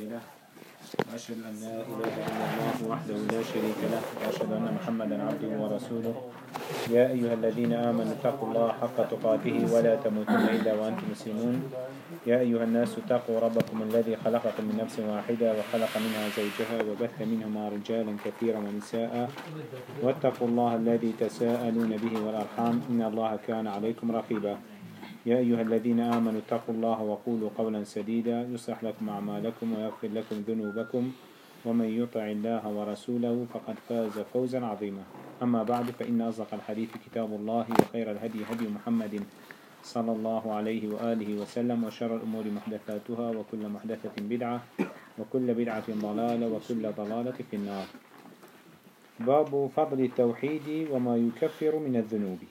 له وأشهد أن لا إله إلا الله وحده لا شريك له وأشهد أن محمدا عبده ورسوله يا أيها الذين آمنوا اتقوا الله حق تقاته ولا تموتن إلا وأنتم مسلمون يا أيها الناس اتقوا ربكم الذي خلقكم من نفس واحدة وخلق منها زوجها وبث منهما رجالا كثيرا ونساء واتقوا الله الذي تساءلون به والأرحام إن الله كان عليكم رقيبا يا أيها الذين آمنوا اتقوا الله وقولوا قولا سديدا يصلح لكم أعمالكم ويغفر لكم ذنوبكم ومن يطع الله ورسوله فقد فاز فوزا عظيما أما بعد فإن أصدق الحديث كتاب الله وخير الهدي هدي محمد صلى الله عليه وآله وسلم وشر الأمور محدثاتها وكل محدثة بدعة وكل بدعة ضلالة وكل ضلالة في النار باب فضل التوحيد وما يكفر من الذنوب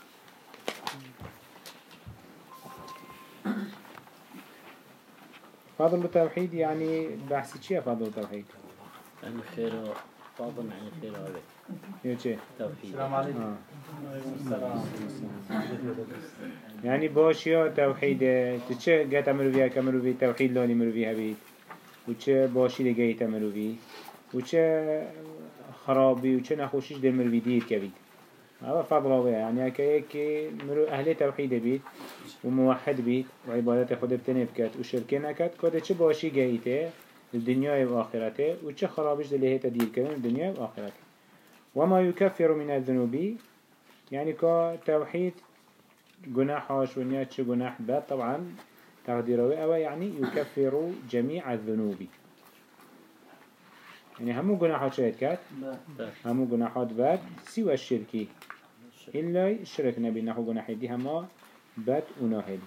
فضل التوحيد يعني بحث شيء فضل التوحيد يعني خير فاضل يعني خير عليك يوجه توحيد السلام عليكم. يعني باشيا توحيد تشي جت أمرو فيها كمرو في توحيد لوني مرو فيها بيت وتشي باشي لجاي تمرو فيه وتشي خرابي وتشي نخوشش در مرو في دير كبيت هذا فضله يعني هيك مرو أهل توحيد بيت وموحد بيت وعبادات خود بتنفكت وشركنا كت كده چه باشي جايته الدنيا وآخرته وچه خرابش دليه تدير كده الدنيا وآخرته وما يكفر من الذنوب يعني كتوحيد جناحاش ونيا چه جناح بات طبعا تقديره أو يعني يكفر جميع الذنوب يعني همو جناحات شهد كات همو جناحات بات سوى الشركي إلا الشرك نبي نحو جناحي دي هما بات وناهد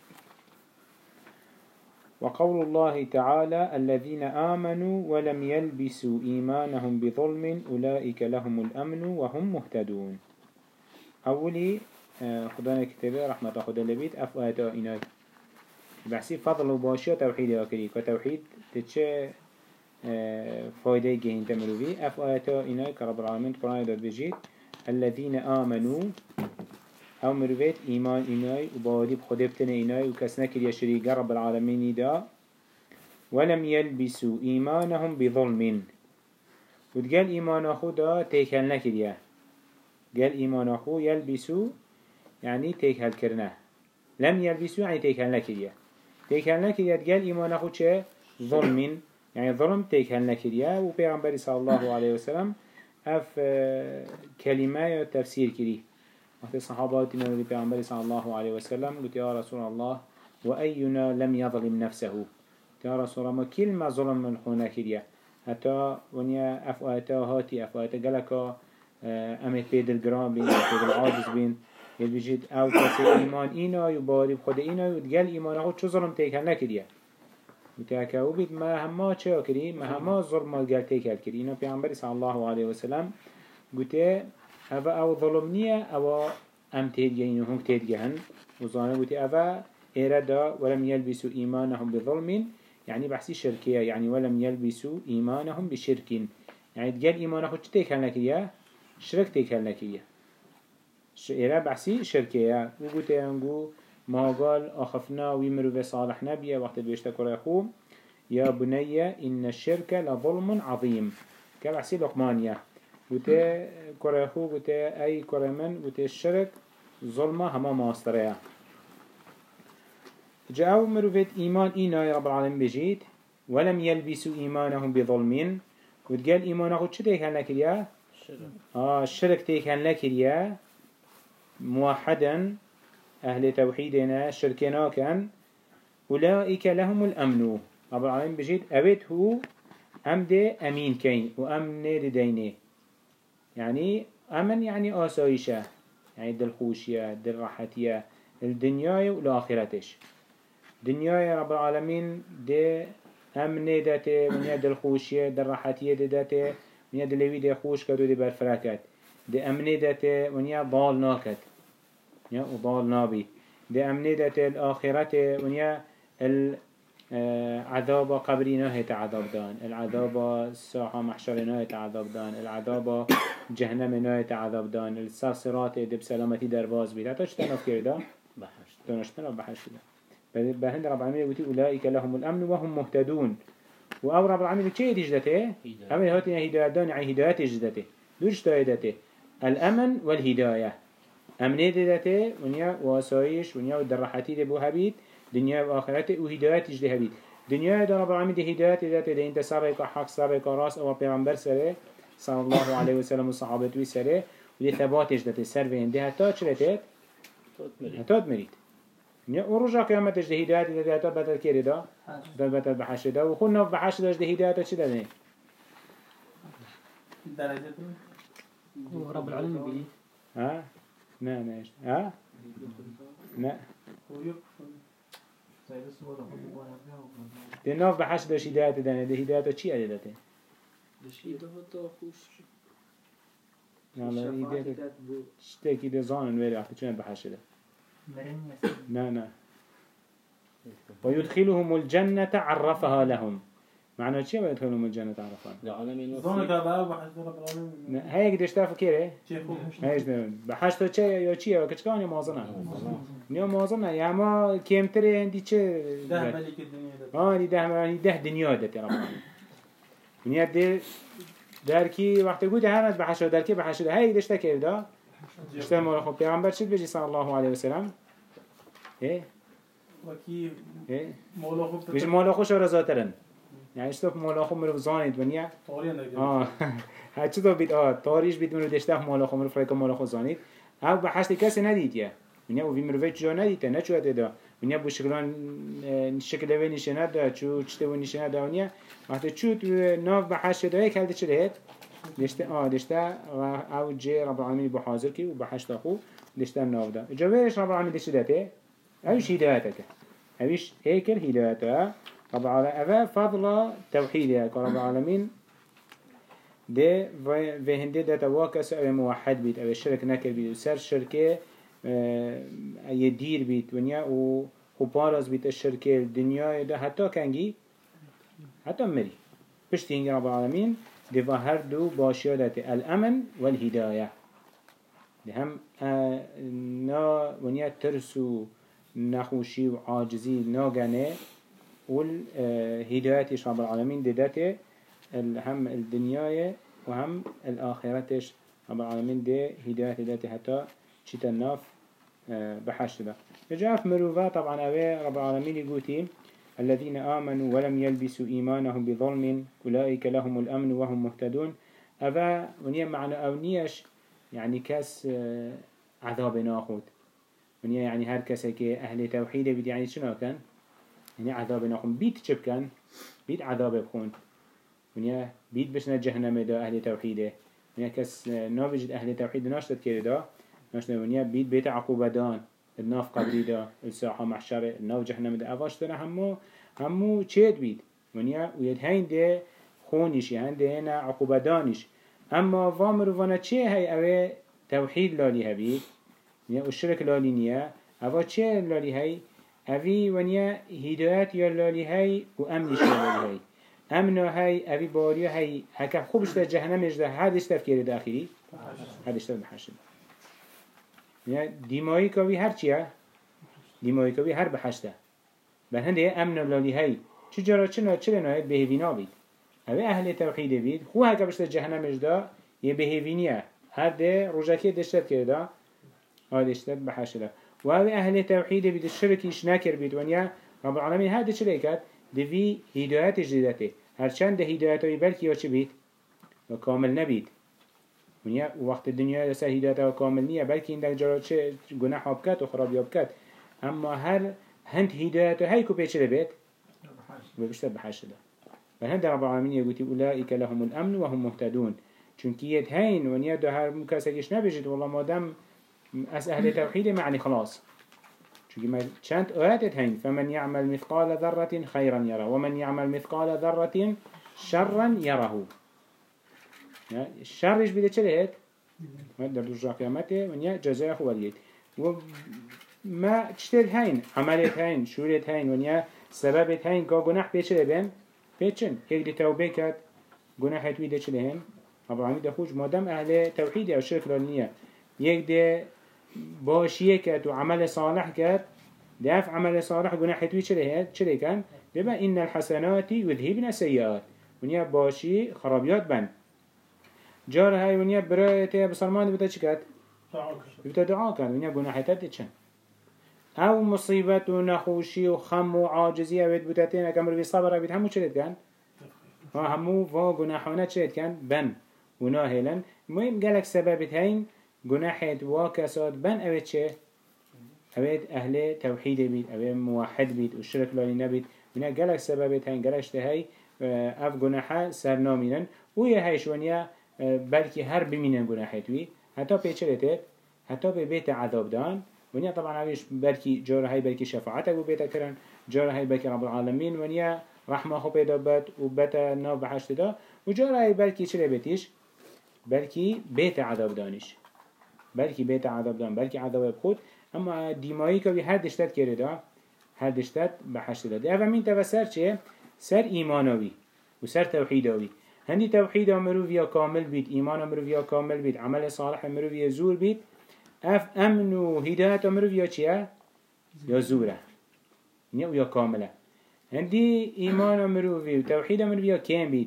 وقول الله تعالى الذين آمنوا ولم يلبسوا إيمانهم بظلم أولئك لهم الأمن وهم مهتدون أولي خدانا كتابه رحمة خدا لبيت أفواتا إناي بحسي فضل وباشية توحيد أكري كتوحيد تتشى فايدة جهين تمرو بي أفواتا إناي كرب العالمين قرآن داد بجيت الذين آمنوا او مروفيت ايمان ايناي وبادي بخده بتنه ايناي وكسنا كريا شريك رب العالمين دا ولم يلبسوا ايمانهم بظلم وتقال ايمان اخو دا تيكهل نكريا قال ايمان اخو يلبسوا يعني تيكهل كرنه لم يلبسوا يعني تيكهل نكريا تيكهل نكريا تقال ايمان اخو چه ظلم يعني ظلم تيكهل نكريا وبيغمبر صلى الله عليه وسلم اف كلمة تفسير كريه وقت الصحابات النبي پیغمبر صلى الله عليه وسلم قلت يا رسول الله وأينا لم يظلم نفسه يا رسول الله كلمة ظلم من حونا كريا حتى ونيا أفواتا هاتي أفواتا قالك أمت بيد الجرام بين بيد العاجز بين يلبجد أو كسي إيمان إينا يباري بخد إينا وتقال إيمان أخو شو ظلم تيكال نكريا وتاكاو بيت ما هما چه كري ما هما ظلم ما قال تيكال كري إنا پیغمبر صلى الله عليه وسلم قلت أفا أو ظلمنية أو أم تهدجين وهم تهدجهن وظانا قلت أفا إرادا ولم يلبسوا إيمانهم بظلم يعني بحسي شركية يعني ولم يلبسوا إيمانهم بشرك يعني تقال إيمانهم تيكال نكية شرك تيكال نكية إرا بحسي شركية وقلت ينقو ما قال أخفنا ويمرو بصالحنا بيا وقت بيشتكر أخوه يا بني إن الشرك لظلم عظيم كبحسي لقمانية وته كره وته أي كره من وته الشرك ظلمة هما ماستريا جاءوا مروفت إيمان إينا يا رب العالمين بجيت ولم يلبسوا إيمانهم بظلمين وتقال إيمانه شو تيكن لك يا الشرك تيكن لك يا موحدا أهل توحيدنا شركنا كان أولئك لهم الأمن رب العالمين بجيت أبيت هو أمد أمين كين وأمن لدينه يعني أمن يعني آسايشة يعني دلخوشية دلراحتية الدنيا والآخرتش دنيا رب العالمين دي أمن داته من يد الخوشية دلراحتية داته من يد اللي دي خوش كدو دي برفراكت دي أمن داته من يد ضال ناكت وضال نابي دي أمن داته الآخرته من يد عذاب قبري نهيت عذاب دان العذاب الساحة محشر نهيت عذاب دان العذاب جهنم نهيت عذاب دان الصراط دب سلامتي درباز بيت حتى شتناف كردا بحشت تنشتنا بحشت بهند رب العالمين يقول أولئك لهم الأمن وهم مهتدون وأو رب العالمين چه يجدته؟ أمن هاتنا هداية دان يعني هداية يجدته دوش تايدته الأمن والهداية أمنه دته ونيا واسايش ونيا ودرحتي ده بو هبيت دنيا وآخرته وهداية يجده هبيت دنيا ده رب العالمين ده هداية دته ده انت سرق حق سرق راس أو پیغمبر سره صلى الله عليه وسلم وصحابته سره ودي ثبات يجدته سر وين ده حتى چلته حتى مريد نيا ورجع قيامت ده هداية ده حتى بدل كيري ده بدل بحشر ده وخلنا بحشر ده هداية چه ده درجته هو رب العالمين بيه ها نا ايش ها نا ده ناف بحش داشت هداية دانه ده هداية چی عددته؟ هداية خوش نعم هداية شتاكي ده زانن ويري احتى چون بحش ده نا ويدخلهم الجنة عرفها لهم معنى چی ويدخلهم الجنة عرفها؟ العالمين زانه كبار بحث رب العالمين هيك دشتا فكره؟ شيخو هيش ده بحش تو چه یا چیه و کچکان یا مازنه؟ نیا مازنه یا ما کمتره هندی چه؟ ده ملك الدنيا ده دي ده دنيا ده ترى دنيا ده دركي وقت قلت هرد بحشو دركي بحشو ده هاي دشتا كيف ده دشتا مال خب پیغمبر شد بجي صلى الله عليه وسلم ايه وكي ايه مولا خوب بيش مال خوش رزاترن يعني اشتوك مال خو مرو زانيد دنيا طوريا نجد هاتشو ده بيت تاريش بيت منو دشتا مال خو مرو فريق مال خو زانيد او بحشت کسی ندید یا دنیا و مروت جا ندیده نچوده دا دنیا بو شکلان شکل و نشانه دا چو چته و نشانه دا دنیا وقتی چوت ناف بحش دا یک هلده چه دشته دشته او جه رب العالمین بو حاضر کی و بحش دا خو دشته ناف دا جوهرش رب العالمین دشته داته اوش هدایتك اوش هيكل هدایته رب العالمین اوه فضل توحیده که رب العالمین ده و هنده ده تواکس او موحد بید او شرک نکر بید و سر شرکه يدير بيت ونيا وبارز بيت الشركة الدنيا ده حتى كانجي حتى مري بشتين رب العالمين ده هر دو باشيادات الأمن والهداية ده هم نا ونيا ترسو نخوشي وعاجزي ناغنه والهداية رب العالمين ده داته هم الدنيا وهم الآخرتش رب العالمين ده هداية داته حتى چیت ناف بحشت ده جاء مروفا طبعا اوه رب العالمين يقولين الذين آمنوا ولم يلبسوا إيمانهم بظلم أولئك لهم الأمن وهم مهتدون اوه ونيا معنى اونيش يعني كاس عذاب ناخد ونيا يعني هر كسي كي أهل توحيد بيد يعني شنو كان يعني عذاب ناخد بيت چب كان بيت عذاب بخون ونيا بيت بشنا جهنم دا أهل توحيده ونيا كاس نابجد أهل توحيد ناشتت كده دا ناشنا ونيا بيت عقوبة دان الناف قبري دا الساحة محشرة الناف جهنم دا أفاش ترى همو چيد بيت ونيا ويدهين ده خونيش يعني ده هنا عقوبة دانش أما فامر وانا چه هاي اوه توحيد لالي هبيت ونيا والشرك لالي نيا أفا چه لالي هاي أفي ونيا هدايات يا لالي هاي وأمنش يا لالي هاي أمنو هاي أفي باريو هاي هكا خوبش دا جهنمش دا هادش تفكير داخلي هادش تفكير محشد يعني ديماي كوي هر چيه ديماي كوي هر بحشته بل هنده امن لالي هاي چجارا چلنا هاي بهوینا بید اوه اهل توحید بید خو هکا بشت جهنمش دا یه بهوینیه هر ده روژاکی دشتت کرده ها دشتت بحشته و اوه اهل توحید بید الشرکیش نکر بید ونیا رب العالمین هر ده چلی کد دوی هدایت جدیدته هرچند ده هدایت هایی بلکی یا چه بید و کامل نبید ونیا وقت الدنيا لسه هدايته كامل نية بلكي عندك جرات شيء جناح بكات وخراب يبكات أما هل هند هدايته هاي كوبيتش لبيت وبيشتغل بحشده فهند رب العالمين يقول أولئك لهم الأمن وهم مهتدون چونكي هين ونيا ده هر مكاسكش نبجد والله ما دام أهل توحيد معني خلاص چونكي ما چند آيات هين فمن يعمل مثقال ذرة خيرا يره ومن يعمل مثقال ذرة شرا يره الشرش بده چه لهت؟ در رجع قيامته ونيا جزاء وليت وما تشتد هين عملت هين شورت هين ونيا سببت هين كا جناح بيچه لبن بيچن هيك دي توبه كات جناح تويده چه لهن طبعا ده خوش مادام اهل توحيد او شرك لنيا هيك دي باشيه كات وعمل صالح كات دافع عمل صالح جناح تويده چه لهت چه كان لما إن الحسنات يذهبن السيئات ونيا باشي خرابيات بن جار هاي ونيا برايته بسلمان بتا چكت بتا دعا كان ونيا گناحتات تشن او مصيبت و نخوشي و خم و عاجزي اوید بتاتين اكمر في صبر اوید همو چلت كان همو و گناحانه چلت كان بن وناهلن مهم قالك سببت هين گناحت واكسات بن اوید چه اوید اهل توحيد بيت اوید موحد بيت والشرك لالي نبيت ونيا قالك سببت هين قالش تهي اف گناحه سرنامينن ويا هايش ونيا بلكي هر بمينن گناحت وي حتى بيچلته حتى ببيت عذاب دان ونيا طبعا عايش بركي جور هاي بركي شفاعتك وبيتا كرن جور هاي بركي رب العالمين ونيا رحمة خو بيدا بات وبتا ناو بحشت دا وجور هاي بركي چلي بيتيش بركي بيت عذاب دانش بركي بيت عذاب دان بركي عذاب بخود اما ديمائي كوي هر دشتت كره دا هر دشتت بحشت دا ده مين تفسر چه سر ايمانوي وسر توحيدوي هندي توحيد مروفيا كامل بيت ايمان مروفيا كامل بيت عمل صالح مروفيا زور بيت اف امن و هداية مروفيا چيا يا زورة يا كاملة هندي ايمان مروفيا وتوحيد مروفيا كام بيت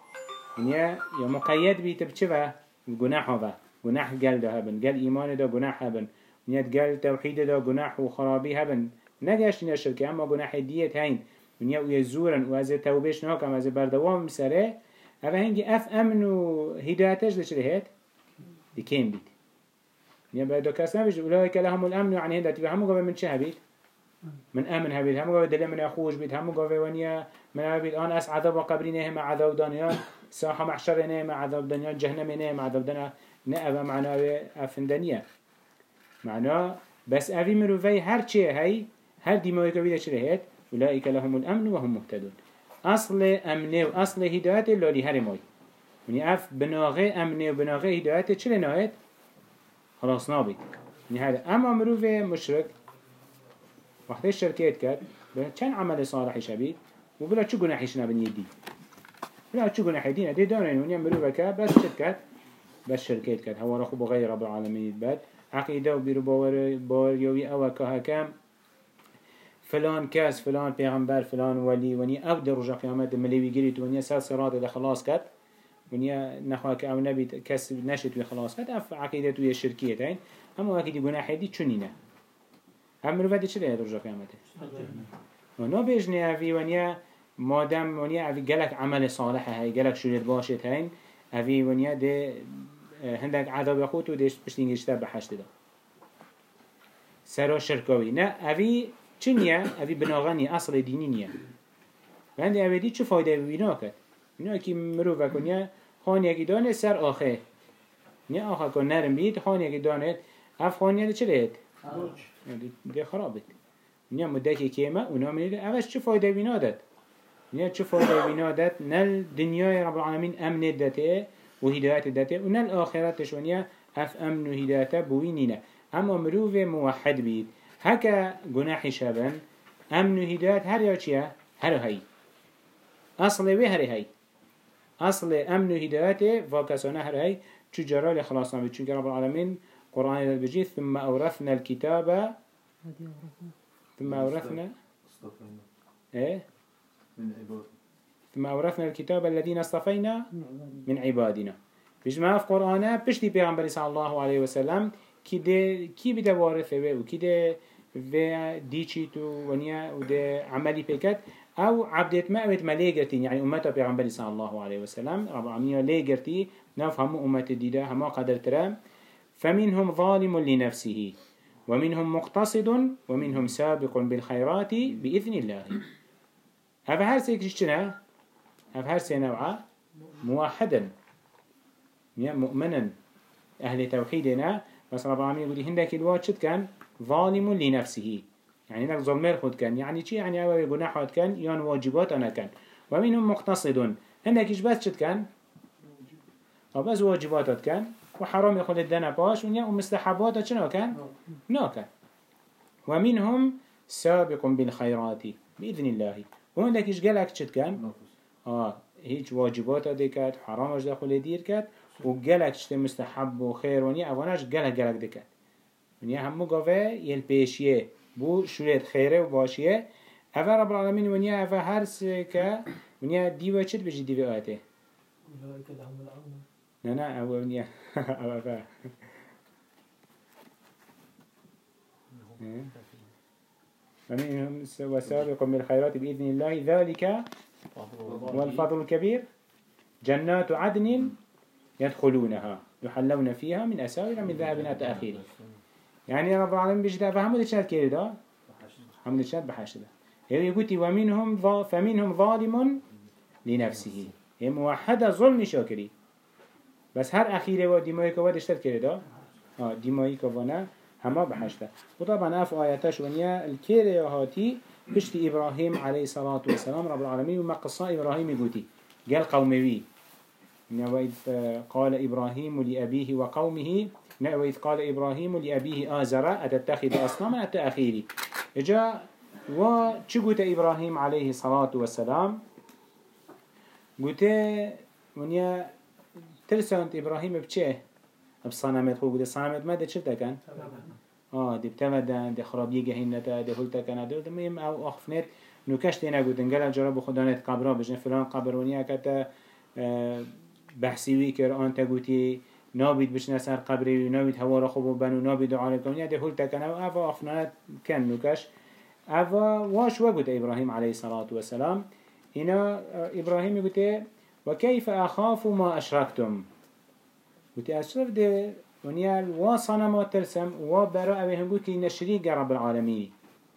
يا مقيد بيت بچوا بجناح هذا جناح قال ده هبن قال ايمان ده جناح هبن قال توحيد ده جناح وخرابي هبن نجاش نشرك اما جناح ديت هين ويا زورا وازي توبيش ناكم وازي بردوام سره هذا هنجي اف امن و هدايتش ليش لهيت دي كام بيت يعني بعد كاسنا بيج أولئك لهم الأمن يعني هذا تبي همو قبل من شهبيت من أمن هبيت همو قبل دل من أخوش بيت همو قبل ونيا من هبيت أنا أس عذاب وقبرينه مع عذاب دنيا ساحة محشرنا مع عذاب دنيا جهنمنا مع عذاب دنيا نأبى معنا أفندنيا معنا بس أبي مروفي هر شيء هاي هر دماغي كبيرة شرهت أولئك لهم الأمن وهم مهتدون أصل أمنه وأصل هدايته اللي هر ماي يعني أف بناغي أمنه وبناغي هدايته شو لناهت خلاص نابيت يعني هذا أما مروفه مشرك وقت الشركات كات كان عمل صالح شبيه وبلا شو جناح يشنا بنيدي بلا شو جناح يدينا دي دارين ونيا مروفه كات بس شركات بس شركات كات هو رخو بغير رب العالمين يتبات عقيدة وبيرو باور يوي أو كهكام فلان كاس فلان پیغمبر فلان ولي ونيا أو درجة قيامات مليوي جريت ونيا سال صراط إذا خلاص كات ونيا نخواك أو نبي كسب نشت وخلاص كات أف عقيدة ويا الشركية تين أما أكيد جناح يدي شنينه هم مروفه چه ليه درجة قيامته ونو بيجني أفي ونيا مادام ونيا أفي جلك عمل صالح هاي جلك شريط باشت هين أفي ونيا ده هندك عذاب يخوت وديش بشتينجش تاب بحشت ده سرا شركوي نا أفي چنيا أفي بناغني أصل دينينيا وعندي أفي دي چه فايدة ببيناك ونيا كي مروفه كنيا خانيا كي دانه سر آخه نيا آخه كن نرم بيت خانيا كي دانه أف خانيا ده چه لهت ده خرابت نيا مدكي كيما ونعمل ده أفش چه فايدة بينادت نيا چه فايدة بينادت نل دنيا رب العالمين أمن دته وهداية دته ونل آخرتش ونيا أف أمن وهداية بوينينا أما مروفه موحد بيت هكا جناح شابن أمن وهداية هر يا چيا هر هاي أصل وي هر هاي أصل أمن وهداية فاكسانه هر هاي چو جرال خلاصنا بيت چونك رب العالمين قرآن البجيث ثم أورثنا الكتاب ثم أورثنا إيه ثم أورثنا الكتاب الذين اصطفينا من عبادنا بجمع في قرآن بشتي بيغمبر صلى الله عليه وسلم كي بده وارثه وكي ده في ديشيتو ونيا وده عملي بيكت أو عبدت ما أوت ملاجرتين يعني أمته بيغمبر صلى الله عليه وسلم رب العالمين لاجرتي نفهم أمة الديدة هما قدر ترام فمنهم ظالم لنفسه ومنهم مقتصد ومنهم سابق بالخيرات بإذن الله هذا هر سيكشتنا هذا هر سينوعا موحدا مؤمنا أهل توحيدنا بس رب العالمين يقول هندك الواجد كان ظالم لنفسه يعني انك ظلمير خود كان يعني چي يعني أول جناحات كان يان واجبات أنا كان ومنهم مقتصد هندك إيش بس شد كان أو بس واجباتات كان وحرام ياخذ الدنا باش ومستحبات شنو كان ناكن ومنهم سابق بالخيرات بإذن الله وعندك إيش قالك شد كان هيج واجبات ديكات حرامش داخل دير كات وقالك شت مستحب وخير ونيا أواناش قالك ديكات ونيا همو قافه يلبيشيه بو شريط خيره وباشيه أفا رب العالمين ونيا أفا هرسك ونيا ديوة چد بجي ديوة آته أولئك لهم الأمن. نا أو ونيا أو أفا ومنهم وسابق بالخيرات بإذن الله ذلك والفضل الكبير جنات عدن يدخلونها يحلون فيها من أساور من ذهب أتى أخير يعني رب العالمين بيجي فهموا دشات كده ده هم دشات بحشد هي يقولي فمنهم ظالم لنفسه هي موحدة ظلم شاكري بس هر أخيره وديمايك ودشتت كده ده ديمايك وانا هما بحشده وطبعا اف آياتش ونيا الكيري هاتي بشتي إبراهيم عليه الصلاة والسلام رب العالمين وما قصة إبراهيم يقولي قال قومي وإذ قال إبراهيم لأبيه وقومه وإذ قال إبراهيم لأبيه آزر أتتخذ أصناما أتأخيري إجا وشقوت إبراهيم عليه الصلاة والسلام قلت ونيا ترسانت إبراهيم بچه بصنامت خو قلت الصنامت ما ده شلتا كان دي بتمدن دي خرابيه جهنتا دي هلتا كان دي مهم أو أخفنت نوكش تينا قلت انقل جرب خدانت قبرا بجن فلان قبر ونيا كتا بحثي كر أنت قلتي نابد بشنا سر قبري نابد هوا رخوب بنو نابد عليكم يعني ده هلتا كان أو أفا أخفنت كان نوكش أفا واش وقت إبراهيم عليه الصلاة والسلام هنا إبراهيم يقول وكيف أخاف ما أشركتم قلت أشرف ده ونيا واصنا ما ترسم وبراء بهم قلت إن الشريك رب العالمين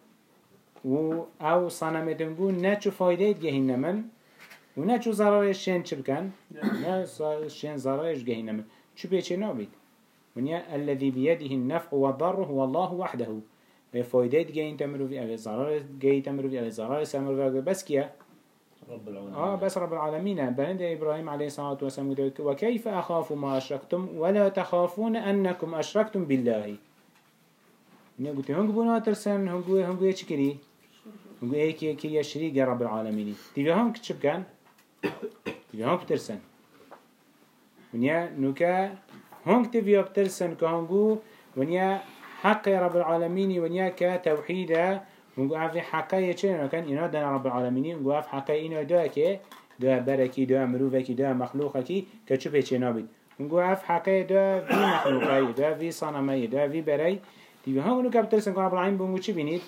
أو صنمتهم قول ناتشو فايدة جهنم وناتشو ضررش شين شبكان نا شين ضررش جهنم شو بيشي نابد ونيا الذي بيده النفع والضر هو الله وحده فايدة جهن تمرو في أبي ضرر جهن تمرو في أبي ضرر سمرو في بس كيا رب العالمين بس رب العالمين بلند إبراهيم عليه الصلاة والسلام وكيف أخاف ما أشركتم ولا تخافون أنكم أشركتم بالله قلت هنقو بنا ترسن هنقو يشكري هنقو كي يشريك رب العالمين تيجي هم كتشب كان تيجي هم بترسن ونيا نوكا هم تيجي بترسن كهنقو ونيا حق رب العالمين ونيا كتوحيده ونقول في حقيقة شنو كان ينادنا رب العالمين ونقول في حقيقة إنه داك دا بركي دا مروفك دا مخلوقك كشوفه شنابي ونقول في حقيقة دا في مخلوقي دا في صنمي دا في بري تيجي هم نقول كبترسن رب العالمين بنقول شو بينيت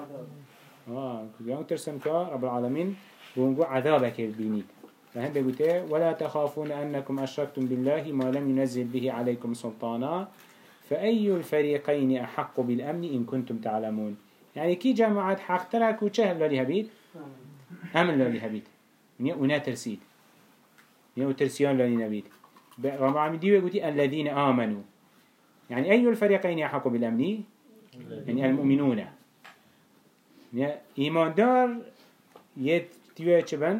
كيان ترسن رب العالمين ونقول عذابك بينيت فهند قلت ولا تخافون أنكم أشركتم بالله ما لم ينزل به عليكم سلطانا فأي الفريقين أحق بالأمن إن كنتم تعلمون يعني كي جماعات حق ترك وشه للي هبيت أمن للي هبيت ونا ترسيد وترسيان للي نبيت رب العالمين ديوه قلتي الذين آمنوا يعني أي الفريقين يحق بالأمن يعني المؤمنون يعني إيمان دار يتوه چبن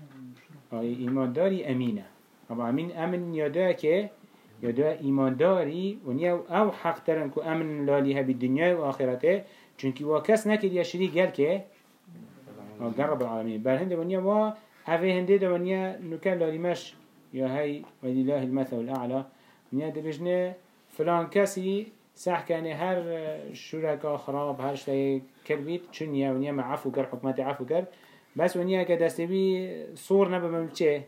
إيمان داري أمينة رب العالمين أمن يداك يدا إيمان داري ونيا أو حق ترنكو أمن للي هبيت الدنيا وآخرته چونکی واکس نکرد یا شریک گل که قال رب العالمين بل هنده ونیا و هفه هنده ده ونیا نکل لاریمش یا هی ولله المثل الأعلى ونیا ده بجنه فلان کسی صح کنه هر شرکا خراب هر شتای کربید چون یا ونیا معفو کر حکمت عفو کر بس ونیا که دسته بی صور نبه چه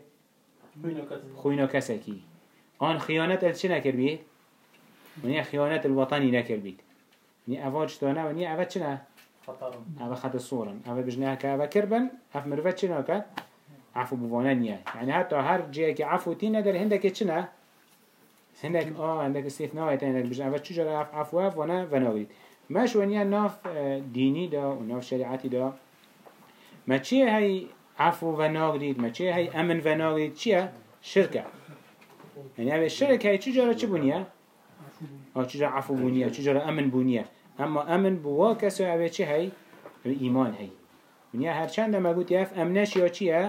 خوینا کسی کی آن خیانت الچه نکر بید ونیا خیانت الوطنی نکر بید ني أفاج تانا وني أفا چنا أفا خط الصورا أفا بجنها كأفا كربن أف مرفت چنا كات عفو بوانانيا يعني حتى هر جيه كي عفو تينا در هندك چنا هندك هندك استثناء تاني هندك بجنها أفا چجر عفو وانا وناوريد ماش ونيا ناف ديني دا وناف شريعتي دا ما چيه هاي عفو وناوريد ما چيه هاي أمن وناوريد چيه شركة يعني أفا الشركة هاي چجر چه بنيا چجر عفو بنيا چجر أمن بنيا اما امن بوا کسو اوه چه هی؟ ایمان هی ونیا هر چند ما گوت یف امنش یا چیه؟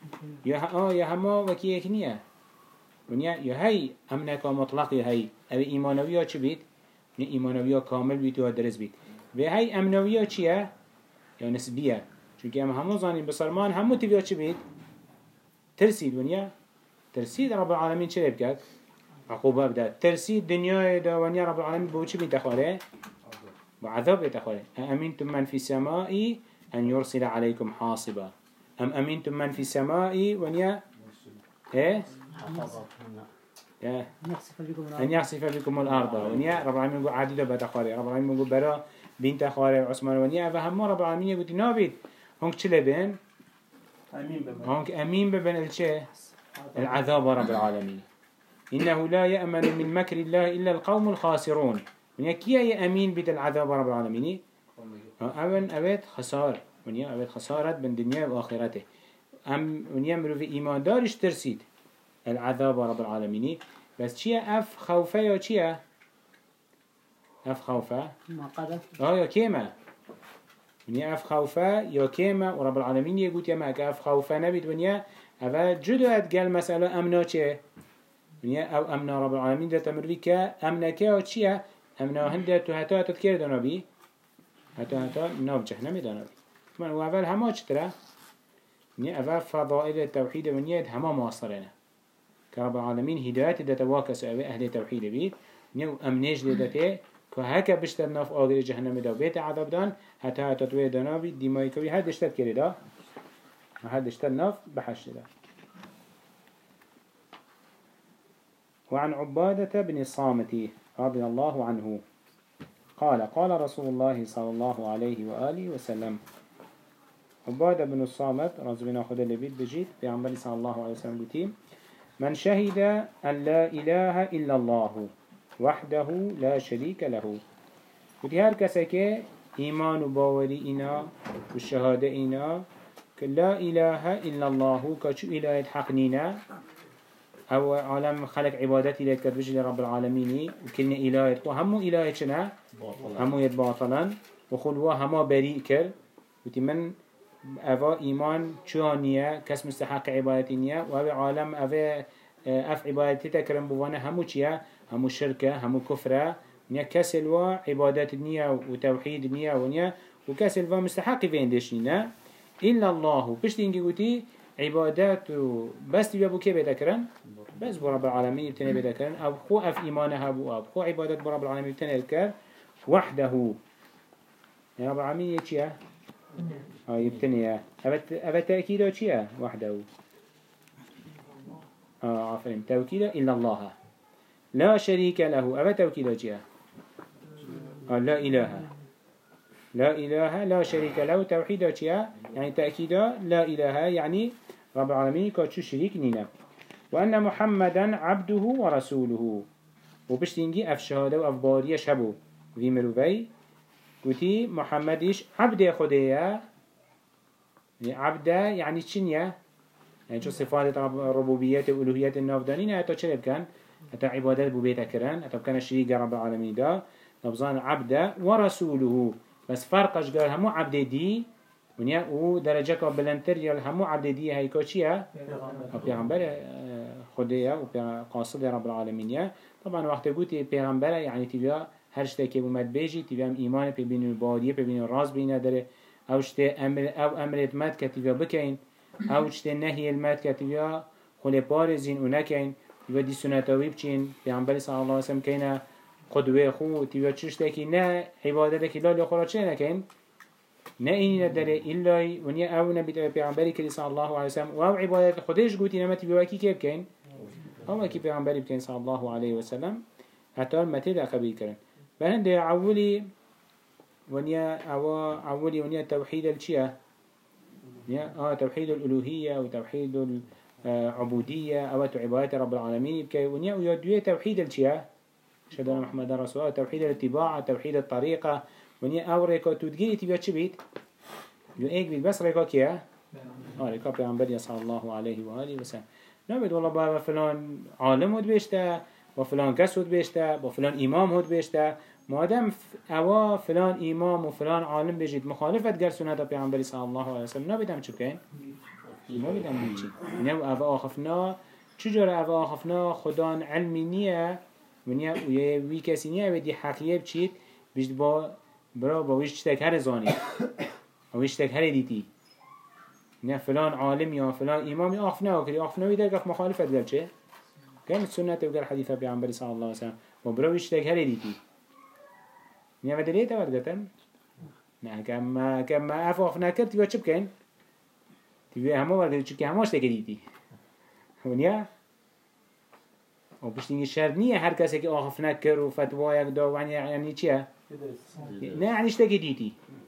یا هما وکی یک نیه ونیا یا هی امنکا مطلقی هی اوه ایمانوی ها چه بید؟ ایمانوی ها کامل بید و درست بید و هی امنوی ها چیه؟ یا نسبیه چونکه اما همو زانیم بسرمان همو تیوی ها چه بید؟ ترسید ونیا ترسید رب العالمین چه بکرد؟ عقوبه بداد ترسید دنیای دا ونیا رب العالمین بو چه بید تخواره؟ وعذاب يتخوله أأمنتم من في السماء أن يرسل عليكم حاصبا أم أمنتم من في السماء ونيا إيه أن يخسف بكم الأرض ونيا رب العالمين يقول عديدة بتخاري رب العالمين يقول برا بنت خاري عثمان ونيا فهم رب العالمين يقول نابد هونك چلي بين هونك أمين ببن الشيء العذاب رب العالمين إنه لا يأمن من مكر الله إلا القوم الخاسرون ونيا كيا يأمين بيت العذاب رب العالمين أمن أبد خسارة ونيا أبد خسارة بين دنيا وآخرته ونيا مرو في إيمان دارش ترسيد العذاب رب العالمين بس چيا أف خوفة يا چيا أف خوفة ما قدر يا كيما ونيا أف خوفة يا كيما ورب العالمين يقول يا ما أف خوفة نبيت ونيا أفا جدو أتقال مسألة أمنا چه ونيا أو أمنا رب العالمين ده تمروي كأمنا كا وچيا أمنا هنده تهتا تذكير دانبي هتا ناب جهنم دانبي من وأول هما چترا ونيا أفا فضائل التوحيد ونيا هما مواصرنا كرب العالمين هداية ده تواكس أهل التوحيد بيت ونيا أمنيج لدته كهكا بشتر ناف آغر جهنم دا بيت عذاب دان هتا تطوير دانبي ديماي كوي هاد اشتر كري دا هاد اشتر ناف بحش دا وعن عبادة بن الصامت رضي الله عنه قال رسول الله صلى الله عليه وآله وسلم عبادة بن الصامت رضي الله خد اللي بيت بجيت بيعنبالي صلى الله عليه وسلم بتيم من شهد أن لا إله إلا الله وحده لا شريك له وتي هر كسك إيمان باوري إنا والشهادة إنا لا إله إلا الله كشو إله حقنينا أو عالم خلق عبادتي لتكتبج لرب العالمين وكلنا إله وهمو إله شنا همو يتباطلا وخلوا هما بريء كر وتمن أفا إيمان شوانية كس مستحق عبادتينية وهذا عالم أفا أف عبادتي تكرم بوانا همو چيا همو شركة همو كفرة نيا كسلوا عبادات النية وتوحيد النية ونيا وكسلوا مستحق فين دشنينا إلا الله بشتينجي قوتي عبادات بس تبي أبو كي بيتكرن بس برب العالمين يبتني بيتكرن أو خو أف إيمانها أبو أب خو عبادات برب العالمين يبتني الكر وحده يا رب العالمين يتشيا يبتني أبت تأكيده تشيا وحده عفوا توكيده إلا الله لا شريك له أبت توكيده تشيا لا إله لا شريك له توحيده تشيا يعني تأكيده لا إله يعني رب العالمين كاتشو شريك نينا وأن محمدا عبده ورسوله وبشتنجي أف شهادة وأف بارية شبو في مروفي قلتي محمدش عبد خدية عبده يعني تشنيا يعني شو صفات الربوبية والألوهية النافدانين حتى شرب كان حتى عبادات ببيت كران حتى كان شريك رب العالمين دا نبزان عبده ورسوله بس فرقش قال همو عبد دي ونيا ودرجة بلندتر يال همو عبد دي هاي كوشيا بيغمبر خدية وقاصد رب العالمين طبعا وقت قلت بيغمبر يعني تبيا هر شته که اومد بیجی تیوام ایمان پی بین بادیه پی بین راز بینه داره او شته امرت مد که تیویا بکین او شته نهی المد که تیویا خلی پارزین و نکین تیویا دی سنتاوی بچین پیغمبر صلی الله علیه وسلم کینه قدوه خو تیویا چشته که نه عبادت که لالی خورا چه نکین نه اینی نداره ایلای و نیا او نبی پیغمبری که صلی الله علیه وسلم و او عبادت خودش گوتی نما تیویا کی که بکین او کی پیغمبری بکین صلی الله علیه وسلم حتی متى ده قبیل کردن فهند عولي ونيا عولي ونيا توحيد الشيء نيا توحيد الألوهية وتوحيد العبودية أو عبادة رب العالمين بكي ونيا ويدوي توحيد الشيء شهدنا محمد رسول الله توحيد الاتباع توحيد الطريقة ونيا أو ريكا تدقي تبي تشبيت يو إيك بيت بس ريكا كيا ريكا بيعنبر صلى الله عليه وآله وسلم نبي والله بقى فلان عالم ود بيشته وفلان كس هود بيشته وفلان إمام هود بيشته مادام أوا فلان إمام وفلان عالم بيجيد مخالفة جر سنة پیغمبر صلى الله عليه وسلم نبيدم چه بكين؟ نبيدم بيجي نو أوا آخفنا چجور أوا آخفنا خدان علمي نية ونيا وي كسي نية ودي حقية بچيد بيجد برا ويش تك هر زاني ويش تك هر ديتي نيا فلان عالم يا فلان إمام آخفنا وكري آخفنا ويدا قف مخالفة جر چه؟ كان السنة وقال حديثة پیغمبر صلى الله عليه وسلم وبرا ويش تك هر ديتي نيا ودلية تود قتن نه كما أفوف نكر تبي شو بكين تبي همه ولا شو كي هماش تكديتي ونيا وبشتيني شرنية هر كسي كي أخف نكر وفتوى يقدر يعني شيء نه يعني تكديتي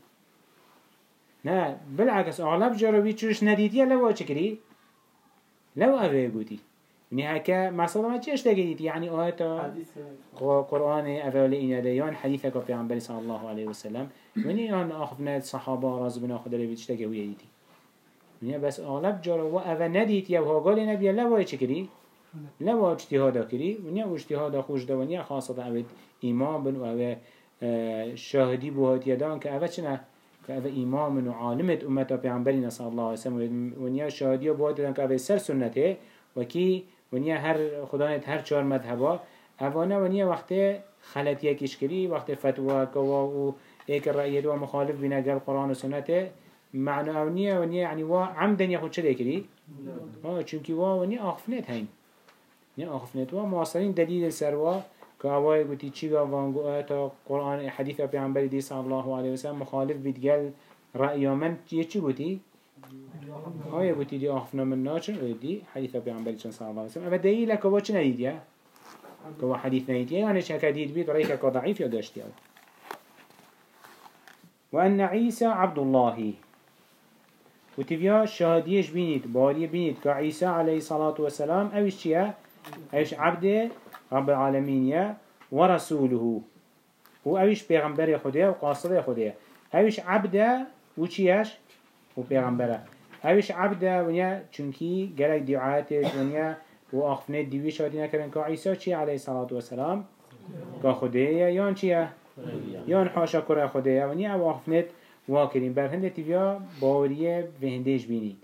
نه بالعكس أغلب جربي تشوش نديتي لو أشكري لو أبي قوتي يعني هكا مثلا ما تشيش تجديد يعني آيات قرآن أولين يديان حديثك في عن صلى الله عليه وسلم يعني أن أخذنا الصحابة راز بنا أخذ اللي بتشتكي ويدي يعني بس أغلب جرى وأذا نديت يا وهو قال نبي لا يشكري لا اجتهاد كري ونيا واجتهاد خوش دوانيا خاصة أبد إمام بن وأبد شاهدي بوهات يدان كأبد شنا كأبد إمام وعالمة أمته في عن صلى الله عليه وسلم ونيا شاهدي بوهات يدان كأبد سر سنته وكي ونیا هر خدایت هر چهار مذهبا اوانا ونیا وقت خلطیه کشکری وقت فتوا کوا و ایک رأی دو مخالف بین قال قرآن و سنت معنی ونیا یعنی وا عمدن یخود چه دیکری؟ چونکی وا ونیا آخفنت هین نیا آخفنت وا معاصرین دلیل سروا که اوای گوتی چیگا وانگو تا قرآن حدیث پیامبر دی صلی الله علیه وسلم مخالف بید قال رأی من چی گوتی؟ هاي قلتي دي أخفنا من ناشر ودي حديث أبي عن بلشان صلى الله عليه وسلم أبدا دليل كوا شنو يديا كوا حديث نيديا يعني شكاديد بيت رأيك كضعيف يداشتيا وأن عيسى عبد الله وتبيا شهاديش بينيت باري بينيت كعيسى عليه الصلاة والسلام أوش شيا أوش عبد رب العالمين يا ورسوله وأوش بيغمبر خديه وقاصر خديه أوش عبد وشياش وبيغمبره هايش عبده ونيا چونكي جالك دعاته ونيا وآخفنه ديوي شادينا كرن كعيسى چي عليه الصلاة والسلام كخديه يان چيه يان حاشا كره خديه ونيا وآخفنه واكرين برهنده تبيا باوريه بهندش بينيد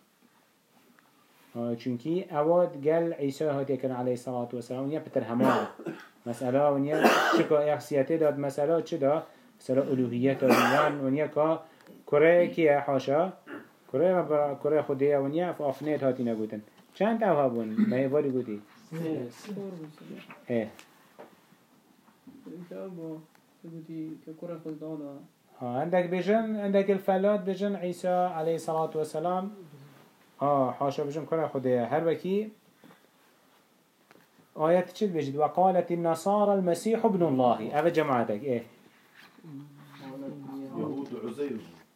چونكي اواد قال عيسى هاتي كرن عليه الصلاة والسلام ونيا بتر هماه مسألة ونيا شكا اخصياته داد مسألة چه دا مسألة ألوهيته ونيا كره كيه حاشا كره خديه ونيا فافنيت هاتي نقولن چند اوها بون ما هي واري قولي ايه عندك بيجن عندك الفلات بيجن عيسى عليه الصلاة والسلام حاشا بيجن كره خديه هر وكي آيات تشد بيجد وقالت النصارى المسيح ابن الله افا جماعتك ايه يهود عزير